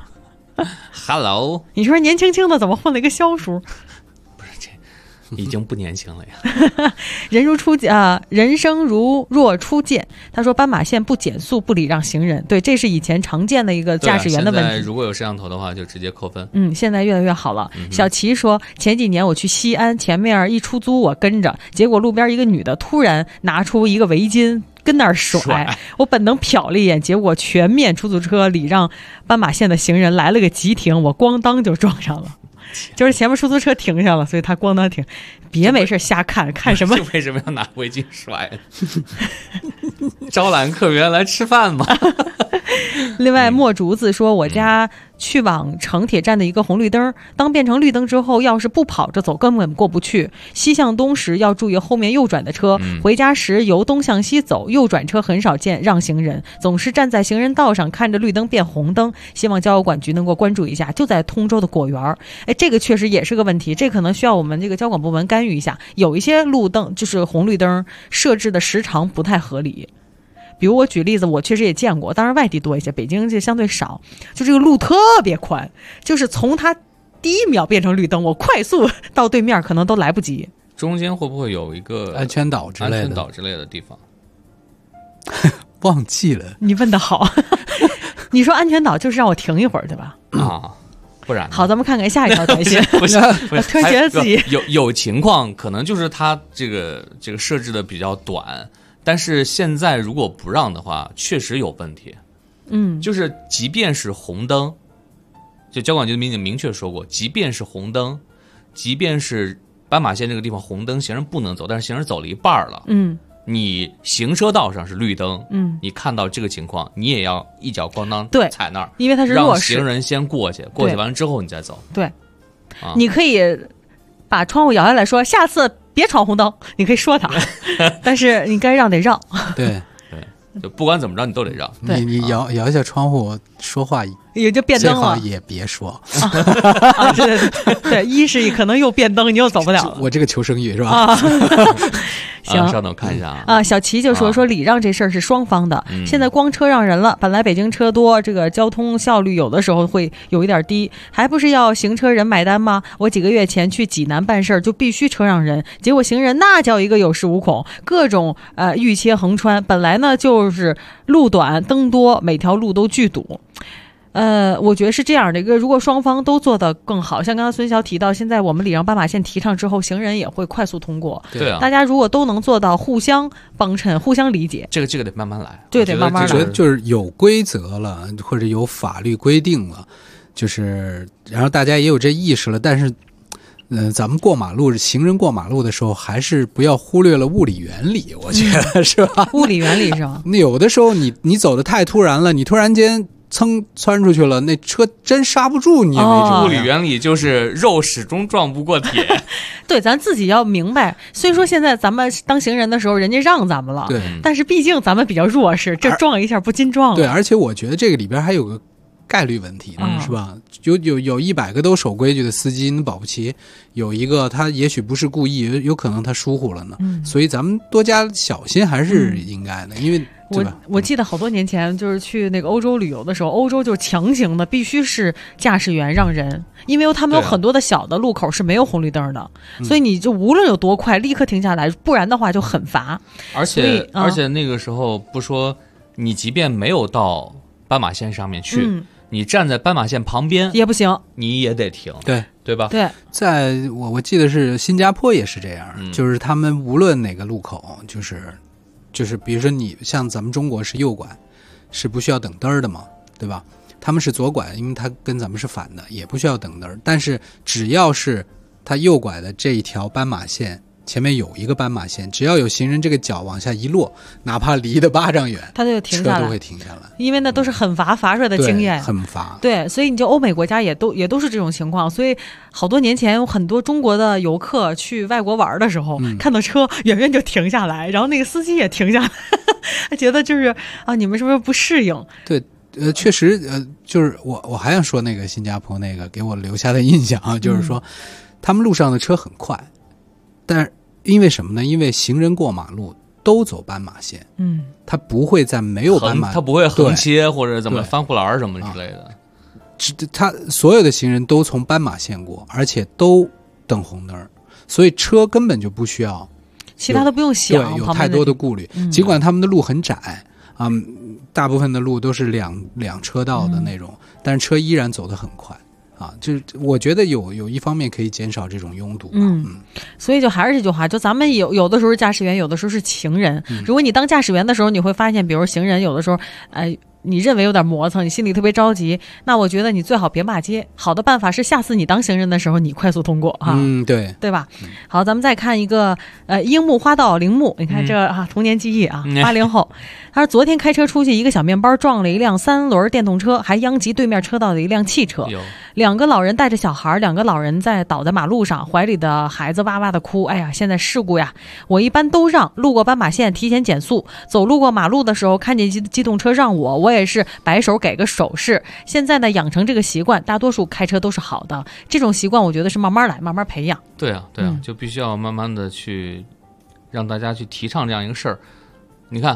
，Hello， 你说年轻轻的怎么混了一个肖叔？ 不是这。已经不年轻了呀。 人生如若初见。他说斑马线不减速不礼让行人，对，这是以前常见的一个驾驶员的问题。 现在如果有摄像头的话就直接扣分。 现在越来越好了。小齐说，前几年我去西安，前面一出租我跟着，结果路边一个女的突然拿出一个围巾跟那儿甩，我本能瞟了一眼，结果全面出租车礼让斑马线的行人来了个急停，我咣当就撞上了。就是前面出租车停下了，所以他咣当停。别没事瞎看什么？ 为什么要拿围巾甩？招揽客源来吃饭吗？ 另外墨竹子说，我家去往城铁站的一个红绿灯，当变成绿灯之后，要是不跑着走根本过不去。西向东时要注意后面右转的车，回家时由东向西走，右转车很少见让行人，总是站在行人道上看着绿灯变红灯。希望交管局能够关注一下，就在通州的果园。这个确实也是个问题，这可能需要我们这个交管部门干预一下。有一些路灯就是红绿灯设置的时长不太合理， 比如我举例子，我确实也见过，当然外地多一些，北京就相对少。就这个路特别宽，就是从它第一秒变成绿灯，我快速到对面可能都来不及。 中间会不会有一个安全岛之类的地方？ 忘记了。 你问得好。你说安全岛就是让我停一会儿，对吧？ 啊，不然好，咱们看看下一条短信。 不是， 突然觉得自己有情况，可能就是它这个设置的比较短，但是现在如果不让的话，确实有问题。就是即便是红灯，就交管局的民警明确说过，即便是红灯，即便是斑马线这个地方红灯，行人不能走，但是行人走了一半了，你行车道上是绿灯，你看到这个情况，你也要一脚咣当踩那儿， 因为它是弱势， 让行人先过去完了之后你再走。 对，你可以把窗户摇下来说，下次别闯红灯，你可以说他，但是你该让得让。 对。 就不管怎么着你都得让。 你摇一下窗户说话也就变灯了， 也别说。 对，一是可能又变灯，你又走不了了。 我这个求生欲是吧？ 行， 稍等看一下小齐就说礼让这事儿是双方的，现在光车让人了，本来北京车多，这个交通效率有的时候会有一点低，还不是要行车人买单吗？我几个月前去济南办事儿，就必须车让人，结果行人那叫一个有恃无恐，各种欲切横穿，本来呢就是路短灯多，每条路都巨堵。我觉得是这样的一个，如果双方都做得更好，像刚刚孙晓提到，现在我们礼让斑马线提倡之后，行人也会快速通过。 对啊， 大家如果都能做到互相帮衬、互相理解， 这个得慢慢来， 对，得慢慢来。 就是有规则了，或者有法律规定了，就是然后大家也有这意识了，但是。咱们过马路，行人过马路的时候，还是不要忽略了物理原理，我觉得是吧？ 物理原理是吧？ 那有的时候你走的太突然了，你突然间噌窜出去了，那车真刹不住，你也没辙。 物理原理就是肉始终撞不过铁。 对，咱自己要明白。虽说现在咱们当行人的时候，人家让咱们了， 对， 但是毕竟咱们比较弱势，这撞一下不禁撞了。 对，而且我觉得这个里边还有个概率问题，是吧？有100个都守规矩的司机，保不齐有一个他也许不是故意，有可能他疏忽了呢。所以咱们多加小心还是应该的，因为对吧？ 我记得好多年前就是去那个欧洲旅游的时候，欧洲就强行的必须是驾驶员让人，因为他们有很多的小的路口是没有红绿灯的，所以你就无论有多快，立刻停下来，不然的话就很罚。 而且那个时候不说，你即便没有到斑马线上面去。你站在斑马线旁边也不行， 你也得停，对吧？ 对， 在我记得是新加坡也是这样，就是他们无论哪个路口，就是比如说你像咱们中国是右拐，是不需要等灯的嘛，对吧？他们是左拐，因为它跟咱们是反的，也不需要等灯，但是只要是他右拐的这一条斑马线。前面有一个斑马线，只要有行人这个脚往下一落，哪怕离得8丈远， 他就停下来， 车都会停下来， 因为那都是很罚出来的经验， 很罚。 对，所以你就欧美国家也都是这种情况，所以好多年前有很多中国的游客去外国玩的时候，看到车远远就停下来，然后那个司机也停下来，觉得就是你们是不是不适应？ 对。确实，就是我还想说那个新加坡那个给我留下的印象就是说，他们路上的车很快。但是因为什么呢？因为行人过马路都走斑马线，他不会在没有斑马， 他不会横切或者怎么翻护栏什么之类的。 他所有的行人都从斑马线过，而且都等红灯，所以车根本就不需要， 其他都不用想， 有太多的顾虑。尽管他们的路很窄大部分的路都是两车道的那种，但是车依然走得很快。就是我觉得有一方面可以减少这种拥堵所以就还是这句话，就咱们有的时候驾驶员，有的时候是行人。如果你当驾驶员的时候，你会发现，比如行人有的时候，你认为有点磨蹭，你心里特别着急，那我觉得你最好别骂街。好的办法是下次你当行人的时候，你快速通过对吧？好，咱们再看一个樱木花道铃木，你看这童年记忆80后。他说昨天开车出去，一个小面包撞了一辆3轮电动车，还殃及对面车道的一辆汽车。2个老人带着小孩，2个老人倒在马路上，怀里的孩子哇哇的哭。哎呀，现在事故呀！我一般都让，路过斑马线提前减速，走路过马路的时候看见机动车让我也是摆手给个手势。现在呢，养成这个习惯，大多数开车都是好的。这种习惯我觉得是慢慢来，慢慢培养。 对啊，就必须要慢慢的去让大家去提倡这样一个事儿。你看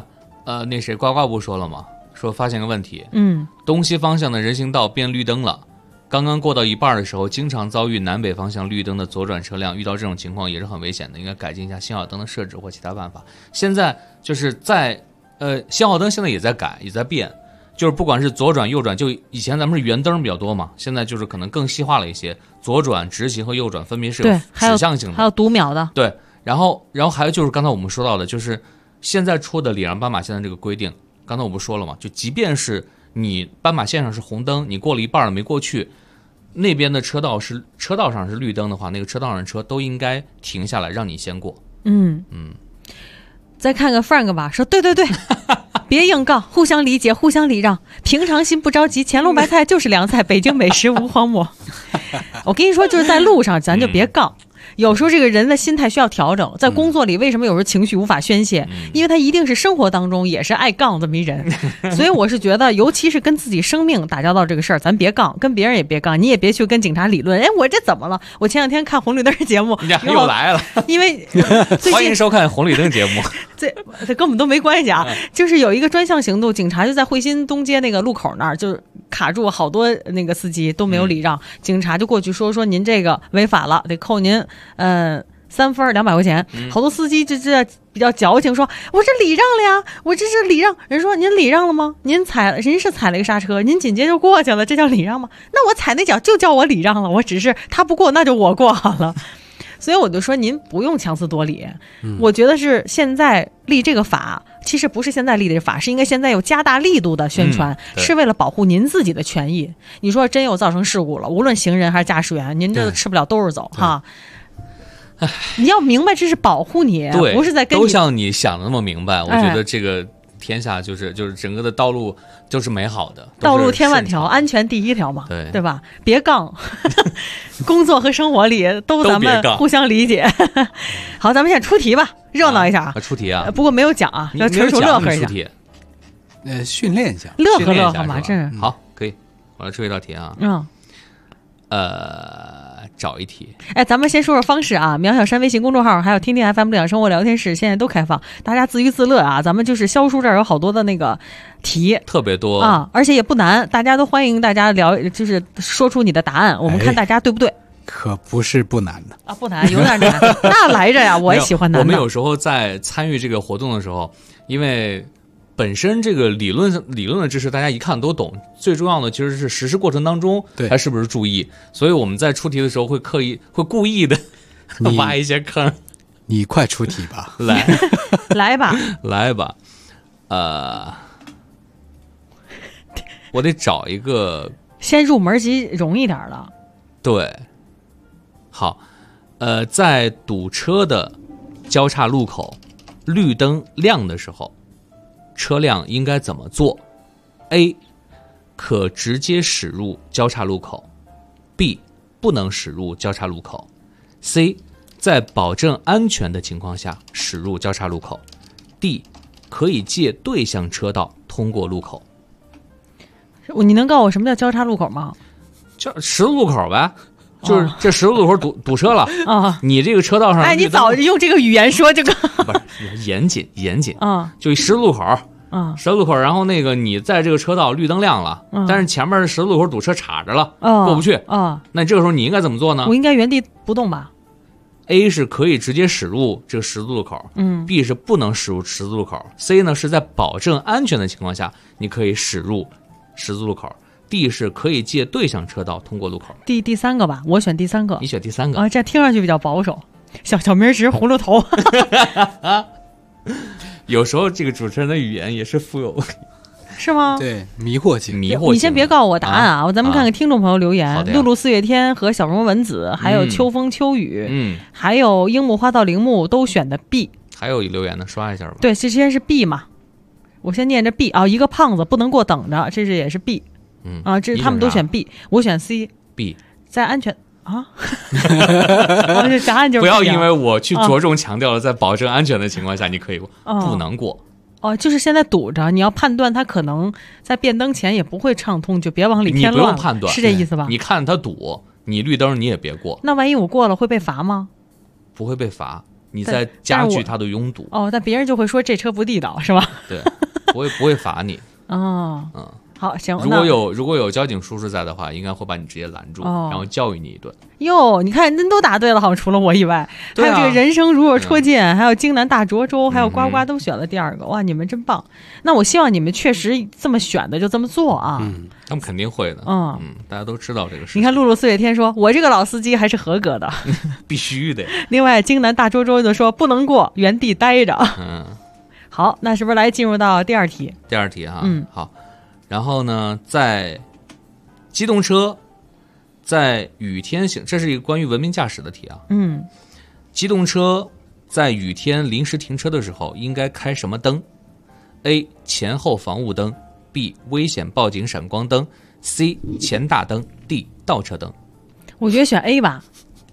那谁呱呱不说了吗？说发现个问题，东西方向的人行道变绿灯了，刚刚过到一半的时候，经常遭遇南北方向绿灯的左转车辆，遇到这种情况也是很危险的，应该改进一下信号灯的设置或其他办法。现在就是在信号灯现在也在改，也在变，就是不管是左转右转，就以前咱们是圆灯比较多嘛，现在就是可能更细化了一些，左转直行和右转分别是有指向性的， 还有读秒的。 对，然后还有就是刚才我们说到的，就是现在出的礼让斑马线的这个规定，刚才我不说了嘛，就即便是你斑马线上是红灯，你过了一半了没过去，那边的车道上是绿灯的话，那个车道上的车都应该停下来让你先过。 再看个 Frank 吧，说对，别硬杠，互相理解，互相礼让，平常心不着急，乾隆白菜就是凉菜，北京美食无荒漠。我跟你说，就是在路上咱就别杠。有时候这个人的心态需要调整，在工作里为什么有时候情绪无法宣泄？因为他一定是生活当中也是爱杠这么一人，所以我是觉得，尤其是跟自己生命打交道这个事儿，咱别杠，跟别人也别杠，你也别去跟警察理论。哎，我这怎么了？我前两天看红绿灯节目， 又来了， 因为欢迎收看红绿灯节目。 这跟我们都没关系啊，就是有一个专项行动，警察就在汇新东街那个路口那儿，就是卡住好多那个司机都没有礼让，警察就过去说您这个违法了，得扣您3分200块钱。好多司机这比较矫情，说我这礼让了呀，我这是礼让。人说您礼让了吗？您是踩了一个刹车，您紧接着就过去了，这叫礼让吗？那我踩那脚就叫我礼让了，我只是他不过，那就我过好了。所以我就说您不用强词夺理，我觉得是现在立这个法，其实不是现在立的法，是应该现在有加大力度的宣传，是为了保护您自己的权益。你说真有造成事故了，无论行人还是驾驶员，您这吃不了兜着走哈。你要明白这是保护你，不是在跟你都像你想的那么明白。我觉得这个天下就是整个的道路都是美好的， 道路千万条，安全第一条嘛，对吧？别杠，工作和生活里都咱们互相理解。好，咱们现在出题吧，热闹一下出题啊！ 不过没有奖啊，要纯属乐呵一下。 训练一下， 乐呵乐呵嘛，这是好，可以。我来出一道题啊。找一题。 哎，咱们先说说方式啊，苗小山微信公众号还有天天 FM 乐享生活聊天室现在都开放，大家自娱自乐啊。咱们就是肖叔这儿有好多的那个题， 特别多啊，而且也不难，大家都欢迎大家聊，就是说出你的答案，我们看大家对不对。 可不是不难的啊，不难，有点难。那来着呀，我也喜欢难的。 我们有时候在参与这个活动的时候，因为本身这个理论的知识大家一看都懂，最重要的其实是实施过程当中还是不是注意，所以我们在出题的时候会故意的挖一些坑。 你快出题吧， 来吧， 来吧，我得找一个先入门级容易点的。 对，好，在堵车的交叉路口，绿灯亮的时候，车辆应该怎么做 ？A. 可直接驶入交叉路口 ，B. 不能驶入交叉路口 ，C. 在保证安全的情况下驶入交叉路口 ，D. 可以借对向车道通过路口。 你能告诉我什么叫交叉路口吗？ 就十字路口呗。就是这十字路口堵车了啊！ 你这个车道上， 哎，你早用这个语言说这个， 不是严谨啊！就十字路口十字路口，然后那个你在这个车道绿灯亮了，但是前面十字路口堵车插着了，过不去啊！那这个时候你应该怎么做呢？ 我应该原地不动吧 ？A 是可以直接驶入这个十字路口，B 是不能驶入十字路口 ，C 呢是在保证安全的情况下你可以驶入十字路口。D 是可以借对向车道通过路口。 第三个吧，我选第三个。 你选第三个啊？这听上去比较保守。小名直葫芦头。 有时候这个主持人的语言也是富有， 是吗？ 对，迷惑性。 你先别告诉我答案啊！咱们看看听众朋友留言：露露四月天和小荣蚊子，还有秋风秋雨，还有樱木花道铃木都选的 B。 还有一留言呢，刷一下吧。 对，这先是 B 嘛，我先念着 B 啊，一个胖子不能过等着，这是也是 B。这是他们都选 B， 我选 C。B 在安全啊，这答案就是不要因为我去着重强调了，在保证安全的情况下，你可以不能过。 就是现在堵着，你要判断他可能在变灯前也不会畅通，就别往里添乱。 你不用判断， 是这意思吧？ 你看他堵，你绿灯你也别过。 那万一我过了会被罚吗？ 不会被罚，你在加剧他的拥堵。 但别人就会说这车不地道，是吧？ 对。 不会罚你。 哦，好，行。 如果有交警叔叔在的话，应该会把你直接拦住，然后教育你一顿。 哟，你看人都答对了，好像除了我以外，还有这个人生如若初见，还有京南大涿州，还有呱呱都选了第2个。哇，你们真棒！那我希望你们确实这么选的就这么做啊。 他们肯定会的。大家都知道这个事情。 你看露露4月天说，我这个老司机还是合格的， 必须的。 另外，京南大涿州就说不能过，原地待着。好，那是不是来进入到第2题？ 第2题哈，好。然后呢，在机动车在雨天行，这是一个关于文明驾驶的题啊。机动车在雨天临时停车的时候，应该开什么灯 ？A. 前后防雾灯 B. 危险报警闪光灯 C. 前大灯 D. 倒车灯。 我觉得选 A 吧。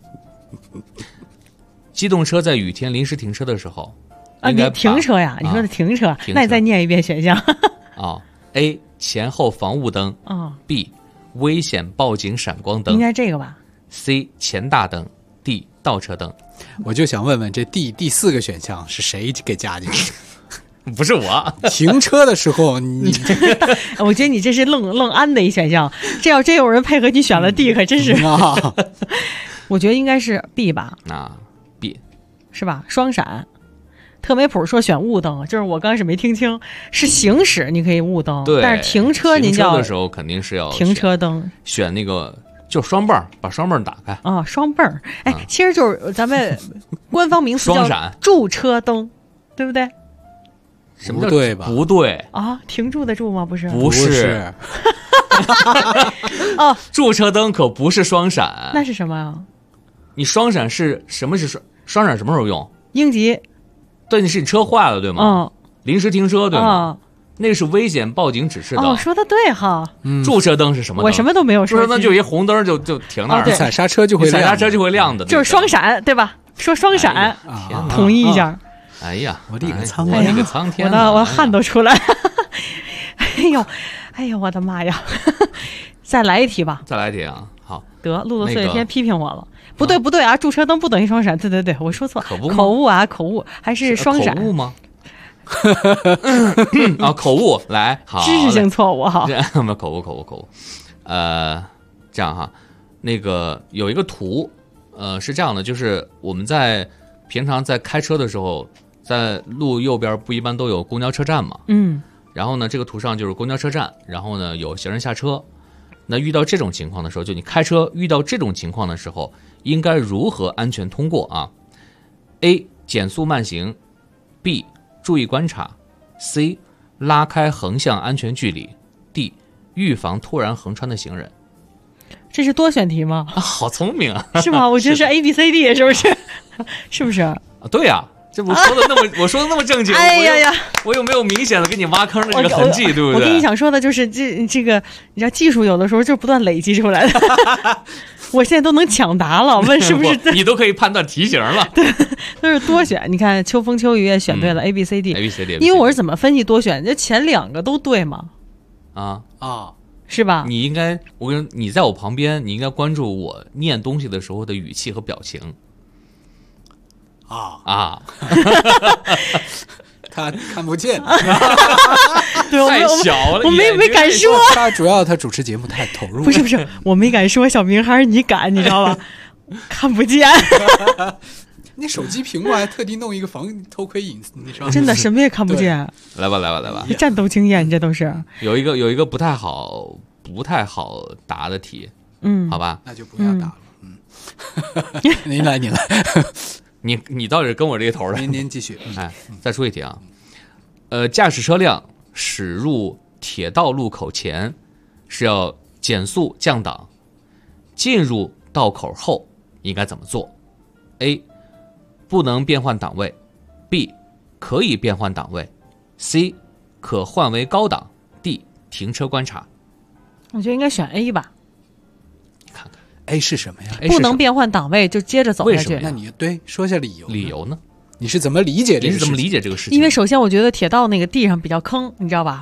机动车在雨天临时停车的时候， 你停车呀？你说的停车，那你再念一遍选项。 A. 前后防雾灯B. 危险报警闪光灯， 应该这个吧。 C. 前大灯 D. 倒车灯。 我就想问问，这第4个选项是谁给加进去？ 不是我。 停车的时候你我觉得你这是愣安的一选项，这要真有人配合你选了 D 可真是我觉得应该是 B 吧。 B 是吧？双闪。特美普说选雾灯，就是我刚开始没听清，是行驶你可以雾灯，但是停车您叫停车的时候肯定是要停车灯， 选那个就是双泵，把双泵打开啊，双泵。其实就是咱们官方名词叫驻车灯，对不对？ 什么叫对吧？ 不对啊，停住的住吗？不是， 不是。驻车灯可不是双闪， 那是什么呀？ 你双闪是什么？是双闪什么时候用？ 应急。 对，你是你车坏了对吗？临时停车对吗？那个是危险报警指示灯。 说的对哈。 驻车灯是什么灯？ 我什么都没有说。 驻车灯就一红灯就停那儿， 踩刹车就会亮， 踩刹车就会亮的， 就是双闪对吧？说双闪，统一一下。 哎呀， 我的个苍天！ 我汗都出来。哎呦，我的妈呀！再来一题吧。 再来一题啊！好， 得露露4月天批评我了。不对啊！驻车灯不等于双闪，对，我说错，口误啊，口误还是双闪？ 口误吗？口误，来，好， 知识性错误哈， 口误，这样哈，那个有一个图，是这样的，就是我们在平常在开车的时候，在路右边不一般都有公交车站嘛，然后呢，这个图上就是公交车站，然后呢有行人下车，那遇到这种情况的时候，就你开车遇到这种情况的时候。应该如何安全通过啊 ？A. 减速慢行 B. 注意观察 C. 拉开横向安全距离 D. 预防突然横穿的行人。 这是多选题吗？ 好聪明啊！ 是吗？我觉得是 A B C D， 是不是？是不是？ 对呀，这我说的那么正经。 哎呀， 我有没有明显的给你挖坑的这个痕迹，对不对？ 我跟你想说的就是这个，你知道技术有的时候就不断累积出来的。我现在都能抢答了，问是不是？ 你都可以判断题型了。 对，都是多选。你看秋风秋雨也选对了 A B C D。因为我是怎么分析多选？这前2个都对吗？是吧？ 你应该，你在我旁边，你应该关注我念东西的时候的语气和表情。 他看不见， 太小了， 我没敢说。 他主要他主持节目太投入了。 不是，我没敢说，小明还是你敢，你知道吧？看不见。 你手机屏幕还特地弄一个防偷窥隐私，你知道吗？ 真的什么也看不见。 来吧， 战斗经验，这都是有一个不太好答的题，好吧， 那就不要答了。您来。 你倒是跟我这个头的。 您继续。 再说一题啊，驾驶车辆驶入铁道路口前是要减速降档，进入道口后应该怎么做 ？A. 不能变换档位 B. 可以变换档位 C. 可换为高档 D. 停车观察。 我觉得应该选 A 吧。 A 是什么呀？ 不能变换档位就接着走下去。 那你说一下理由。 理由呢？ 你是怎么理解这个事情？ 你是怎么理解这个事情？ 因为首先我觉得铁道那个地上比较坑，你知道吧？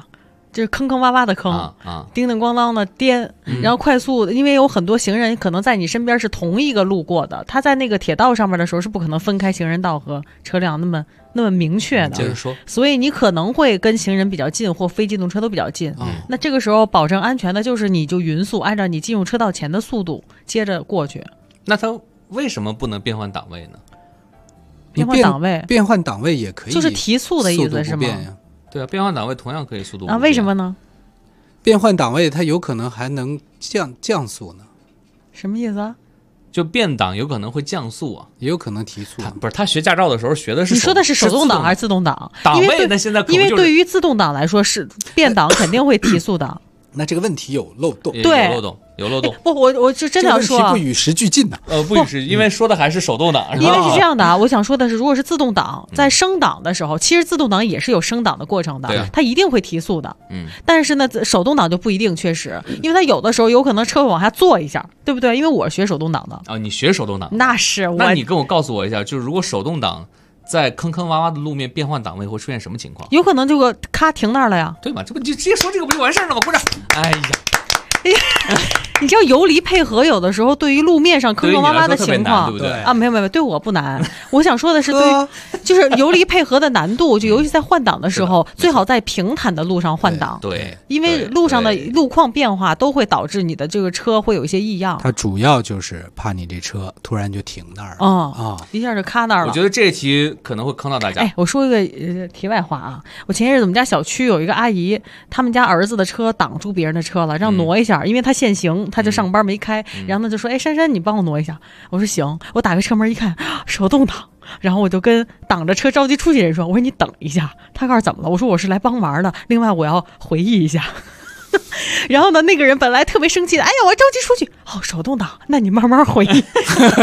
就是坑坑洼洼的坑，叮叮咣当的颠，然后快速的，因为有很多行人可能在你身边是同一个路过的，他在那个铁道上面的时候是不可能分开行人道和车辆那么明确的， 就是说， 所以你可能会跟行人比较近，或非机动车都比较近。那这个时候保证安全的就是你就匀速按照你进入车道前的速度接着过去。 那他为什么不能变换档位呢？ 变换档位， 变换档位也可以， 就是提速的意思是吗？ 对啊，变换档位同样可以速度不变啊？为什么呢？ 变换档位它有可能还能降速呢？ 什么意思啊？ 就变档有可能会降速啊， 也有可能提速。 不是，他学驾照的时候学的是你说的是手动挡还是自动挡？ 档位那现在因为对于自动挡来说是变档肯定会提速的。 那这个问题有漏洞， 对， 有漏洞。 不，我就真的要说， 这个问题不与时俱进的。 不与时，因为说的还是手动挡。 因为是这样的啊，我想说的是，如果是自动挡在升档的时候，其实自动挡也是有升档的过程的，它一定会提速的。但是呢，手动挡就不一定，确实，因为它有的时候有可能车会往下坐一下，对不对？因为我是学手动挡的。 你学手动挡？ 那是我。 那你跟我告诉我一下，就是如果手动挡在坑坑洼洼的路面变换档位会出现什么情况？ 有可能这个咔停那儿了呀。 对嘛？这不你直接说这个不就完事儿了吗？鼓掌！哎呀。 你知道游离配合有的时候对于路面上坑坑洼洼的情况， 对不对啊？没有，对我不难。我想说的是，对于就是游离配合的难度，就尤其在换挡的时候，最好在平坦的路上换挡。 对， 因为路上的路况变化都会导致你的这个车会有一些异样。 它主要就是怕你这车突然就停那儿了一下就卡那儿了。 我觉得这题可能会坑到大家。 我说一个题外话啊，我前些日子我们家小区有一个阿姨，他们家儿子的车挡住别人的车了，让挪一下，因为他限行，他就上班没开，然后呢就说：“哎，珊珊，你帮我挪一下。”我说：“行。”我打开车门一看，手动挡，然后我就跟挡着车着急出去人说：“我说你等一下。”他告诉怎么了？我说：“我是来帮忙的，另外我要回忆一下。”然后呢，那个人本来特别生气的，哎呀，我要着急出去。手动挡，那你慢慢回忆。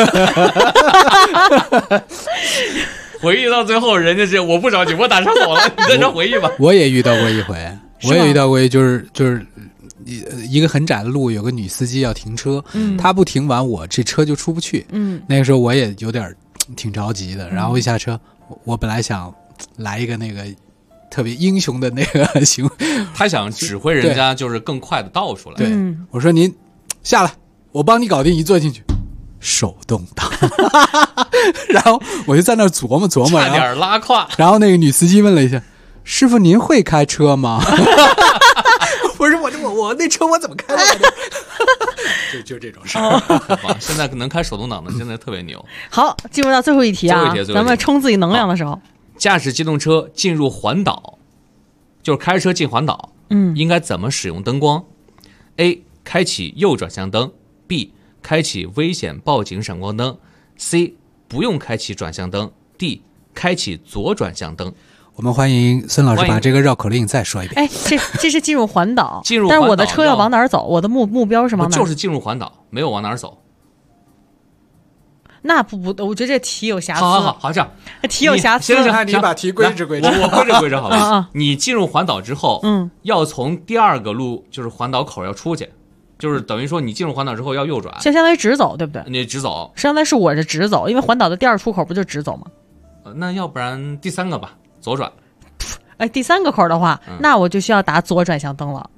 回忆到最后，人家是我不着急，我打车走了，你在这回忆吧。 我也遇到过一回，就是一个很窄的路，有个女司机要停车，她不停完，我这车就出不去。那个时候我也有点挺着急的，然后一下车，我本来想来一个那个特别英雄的那个行为， 他想指挥人家就是更快的倒出来。 对，我说您下来，我帮你搞定，一坐进去。手动挡，然后我就在那琢磨， 差点拉胯。 然后那个女司机问了一下：“师傅，您会开车吗？”不是我那车我怎么开的？就这种事儿。 现在能开手动挡的真的特别牛。 好，进入到最后一题啊，咱们充自己能量的时候， 驾驶机动车进入环岛，就是开车进环岛，应该怎么使用灯光 ？A. 开启右转向灯 ；B. 开启危险报警闪光灯 ，C 不用开启转向灯 ，D 开启左转向灯。 我们欢迎孙老师把这个绕口令再说一遍。 哎，这是进入环岛，但是我的车要往哪儿走？我的目标是往哪儿？ 就是进入环岛，没有往哪儿走。 那不，我觉得这题有瑕疵。 好，这样题有瑕疵。 行，你把题规制， 我规制好吧？你进入环岛之后，要从第二个路，就是环岛口要出去。就是等于说，你进入环岛之后要右转， 相当于直走，对不对？ 你直走， 相当于是我是直走，因为环岛的第二出口不就直走吗？ 那要不然第三个吧，左转。 哎，第三个口的话，那我就需要打左转向灯了。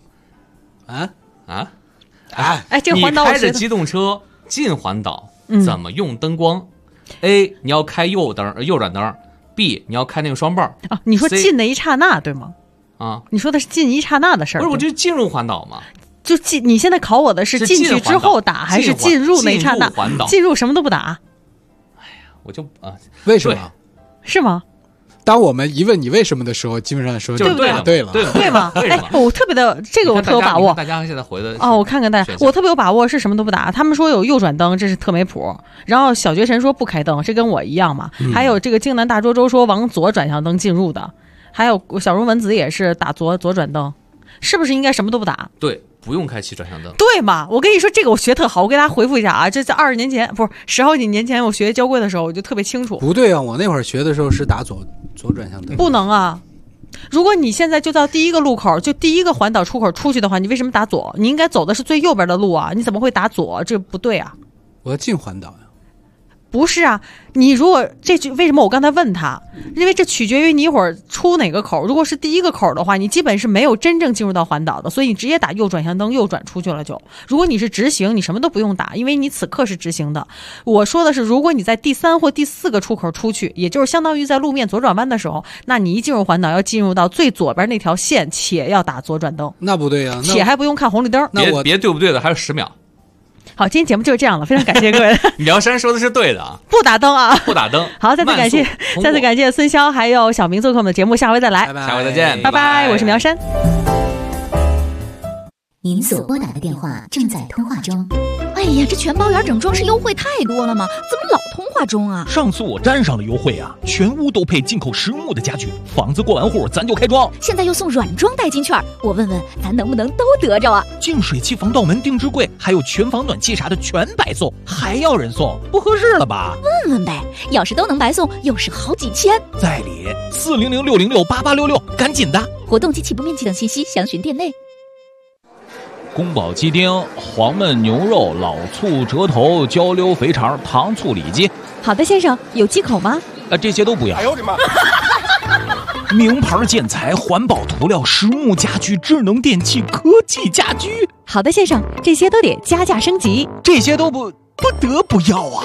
这个环岛你开着机动车进环岛，怎么用灯光 ？A 你要开右转灯 ，B 你要开那个双棒啊。你说进那一刹那对吗？ 啊， 你说的是进一刹那的事儿。 不是，我就进入环岛嘛。 就你现在考我的是进去之后打还是进入那一刹那？进入什么都不打。 哎呀，我就为什么？ 是吗？ 当我们一问你为什么的时候，基本上说就对了， 对吗？哎，我特别的这个我特有把握。 大家现在回的我看看大家，我特别有把握是什么都不打。他们说有右转灯，这是特没谱。然后小绝尘说不开灯，这跟我一样嘛。还有这个京南大周周说往左转向灯进入的，还有小荣文子也是打左转灯，是不是应该什么都不打？ 对。不用开启转向灯， 对嘛？我跟你说，这个我学特好，我给大家回复一下啊。这在20年前，不是10好几年前，我学交规的时候，我就特别清楚。 不对啊，我那会儿学的时候是打左转向灯。 不能啊！如果你现在就到第一个路口，就第一个环岛出口出去的话，你为什么打左？你应该走的是最右边的路啊！你怎么会打左？这不对啊！ 我要进环岛呀。 不是啊，你如果为什么我刚才问他？因为这取决于你一会儿出哪个口。如果是第一个口的话，你基本是没有真正进入到环岛的，所以你直接打右转向灯，右转出去了就。如果你是直行，你什么都不用打，因为你此刻是直行的。我说的是，如果你在第3或第4个出口出去，也就是相当于在路面左转弯的时候，那你一进入环岛要进入到最左边那条线，且要打左转灯。 那不对呀， 且还不用看红绿灯。 别对不对的，还有10秒。 好，今天节目就是这样了，非常感谢各位。 苗山说的是对的啊， 不打灯啊， 不打灯。 好，再次感谢孙潇还有小明做客我们的节目，下回再来， 下回再见， 拜拜，我是苗山。 您所拨打的电话正在通话中。 哎呀，这全包圆整装饰优惠太多了吗？怎么老通话中啊？ 上次我沾上了优惠啊，全屋都配进口实木的家具，房子过完户咱就开装。 现在又送软装代金券，我问问咱能不能都得着啊？ 净水器、防盗门、定制柜，还有全房暖气啥的全白送，还要人送，不合适了吧？ 问问呗，要是都能白送，又省好几千。 在理400-606-8866，赶紧的。 活动及起步面积等信息详询店内。 宫保鸡丁、黄焖牛肉、老醋折头、焦溜肥肠、糖醋里脊。 好的，先生，有忌口吗？ 这些都不要。 哎呦我的妈！名牌建材、环保涂料、实木家具、智能电器、科技家居。 好的，先生，这些都得加价升级。 这些都不得不要啊！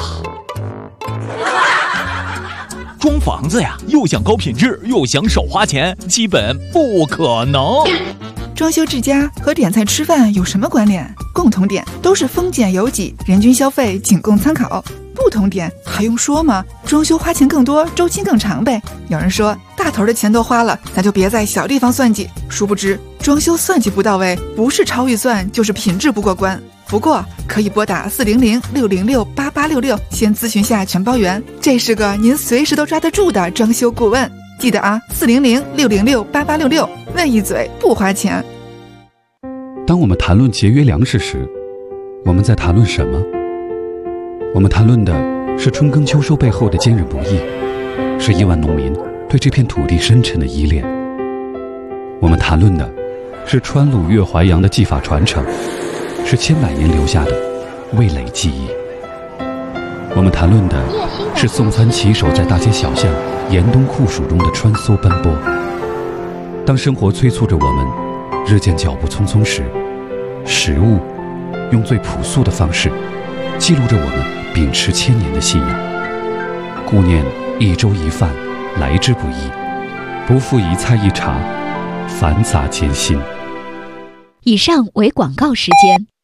装房子呀，又想高品质，又想少花钱，基本不可能。 装修治家和点菜吃饭有什么关联？共同点都是丰俭由己，人均消费仅供参考。不同点还用说吗？装修花钱更多，周期更长呗。有人说大头的钱都花了，那就别在小地方算计。殊不知装修算计不到位，不是超预算就是品质不过关。不过可以拨打400-606-8866先咨询下全包圆，这是个您随时都抓得住的装修顾问。记得啊，400-606-8866，问一嘴不花钱。 当我们谈论节约粮食时，我们在谈论什么？我们谈论的是春耕秋收背后的坚韧不易，是亿万农民对这片土地深沉的依恋。我们谈论的是川鲁粤淮扬的技法传承，是千百年留下的味蕾记忆。我们谈论的是送餐骑手在大街小巷严冬酷暑中的穿梭奔波。当生活催促着我们日渐脚步匆匆时，食物用最朴素的方式记录着我们秉持千年的信仰。顾念一粥一饭来之不易，不负一菜一茶繁杂艰辛。 以上为广告时间。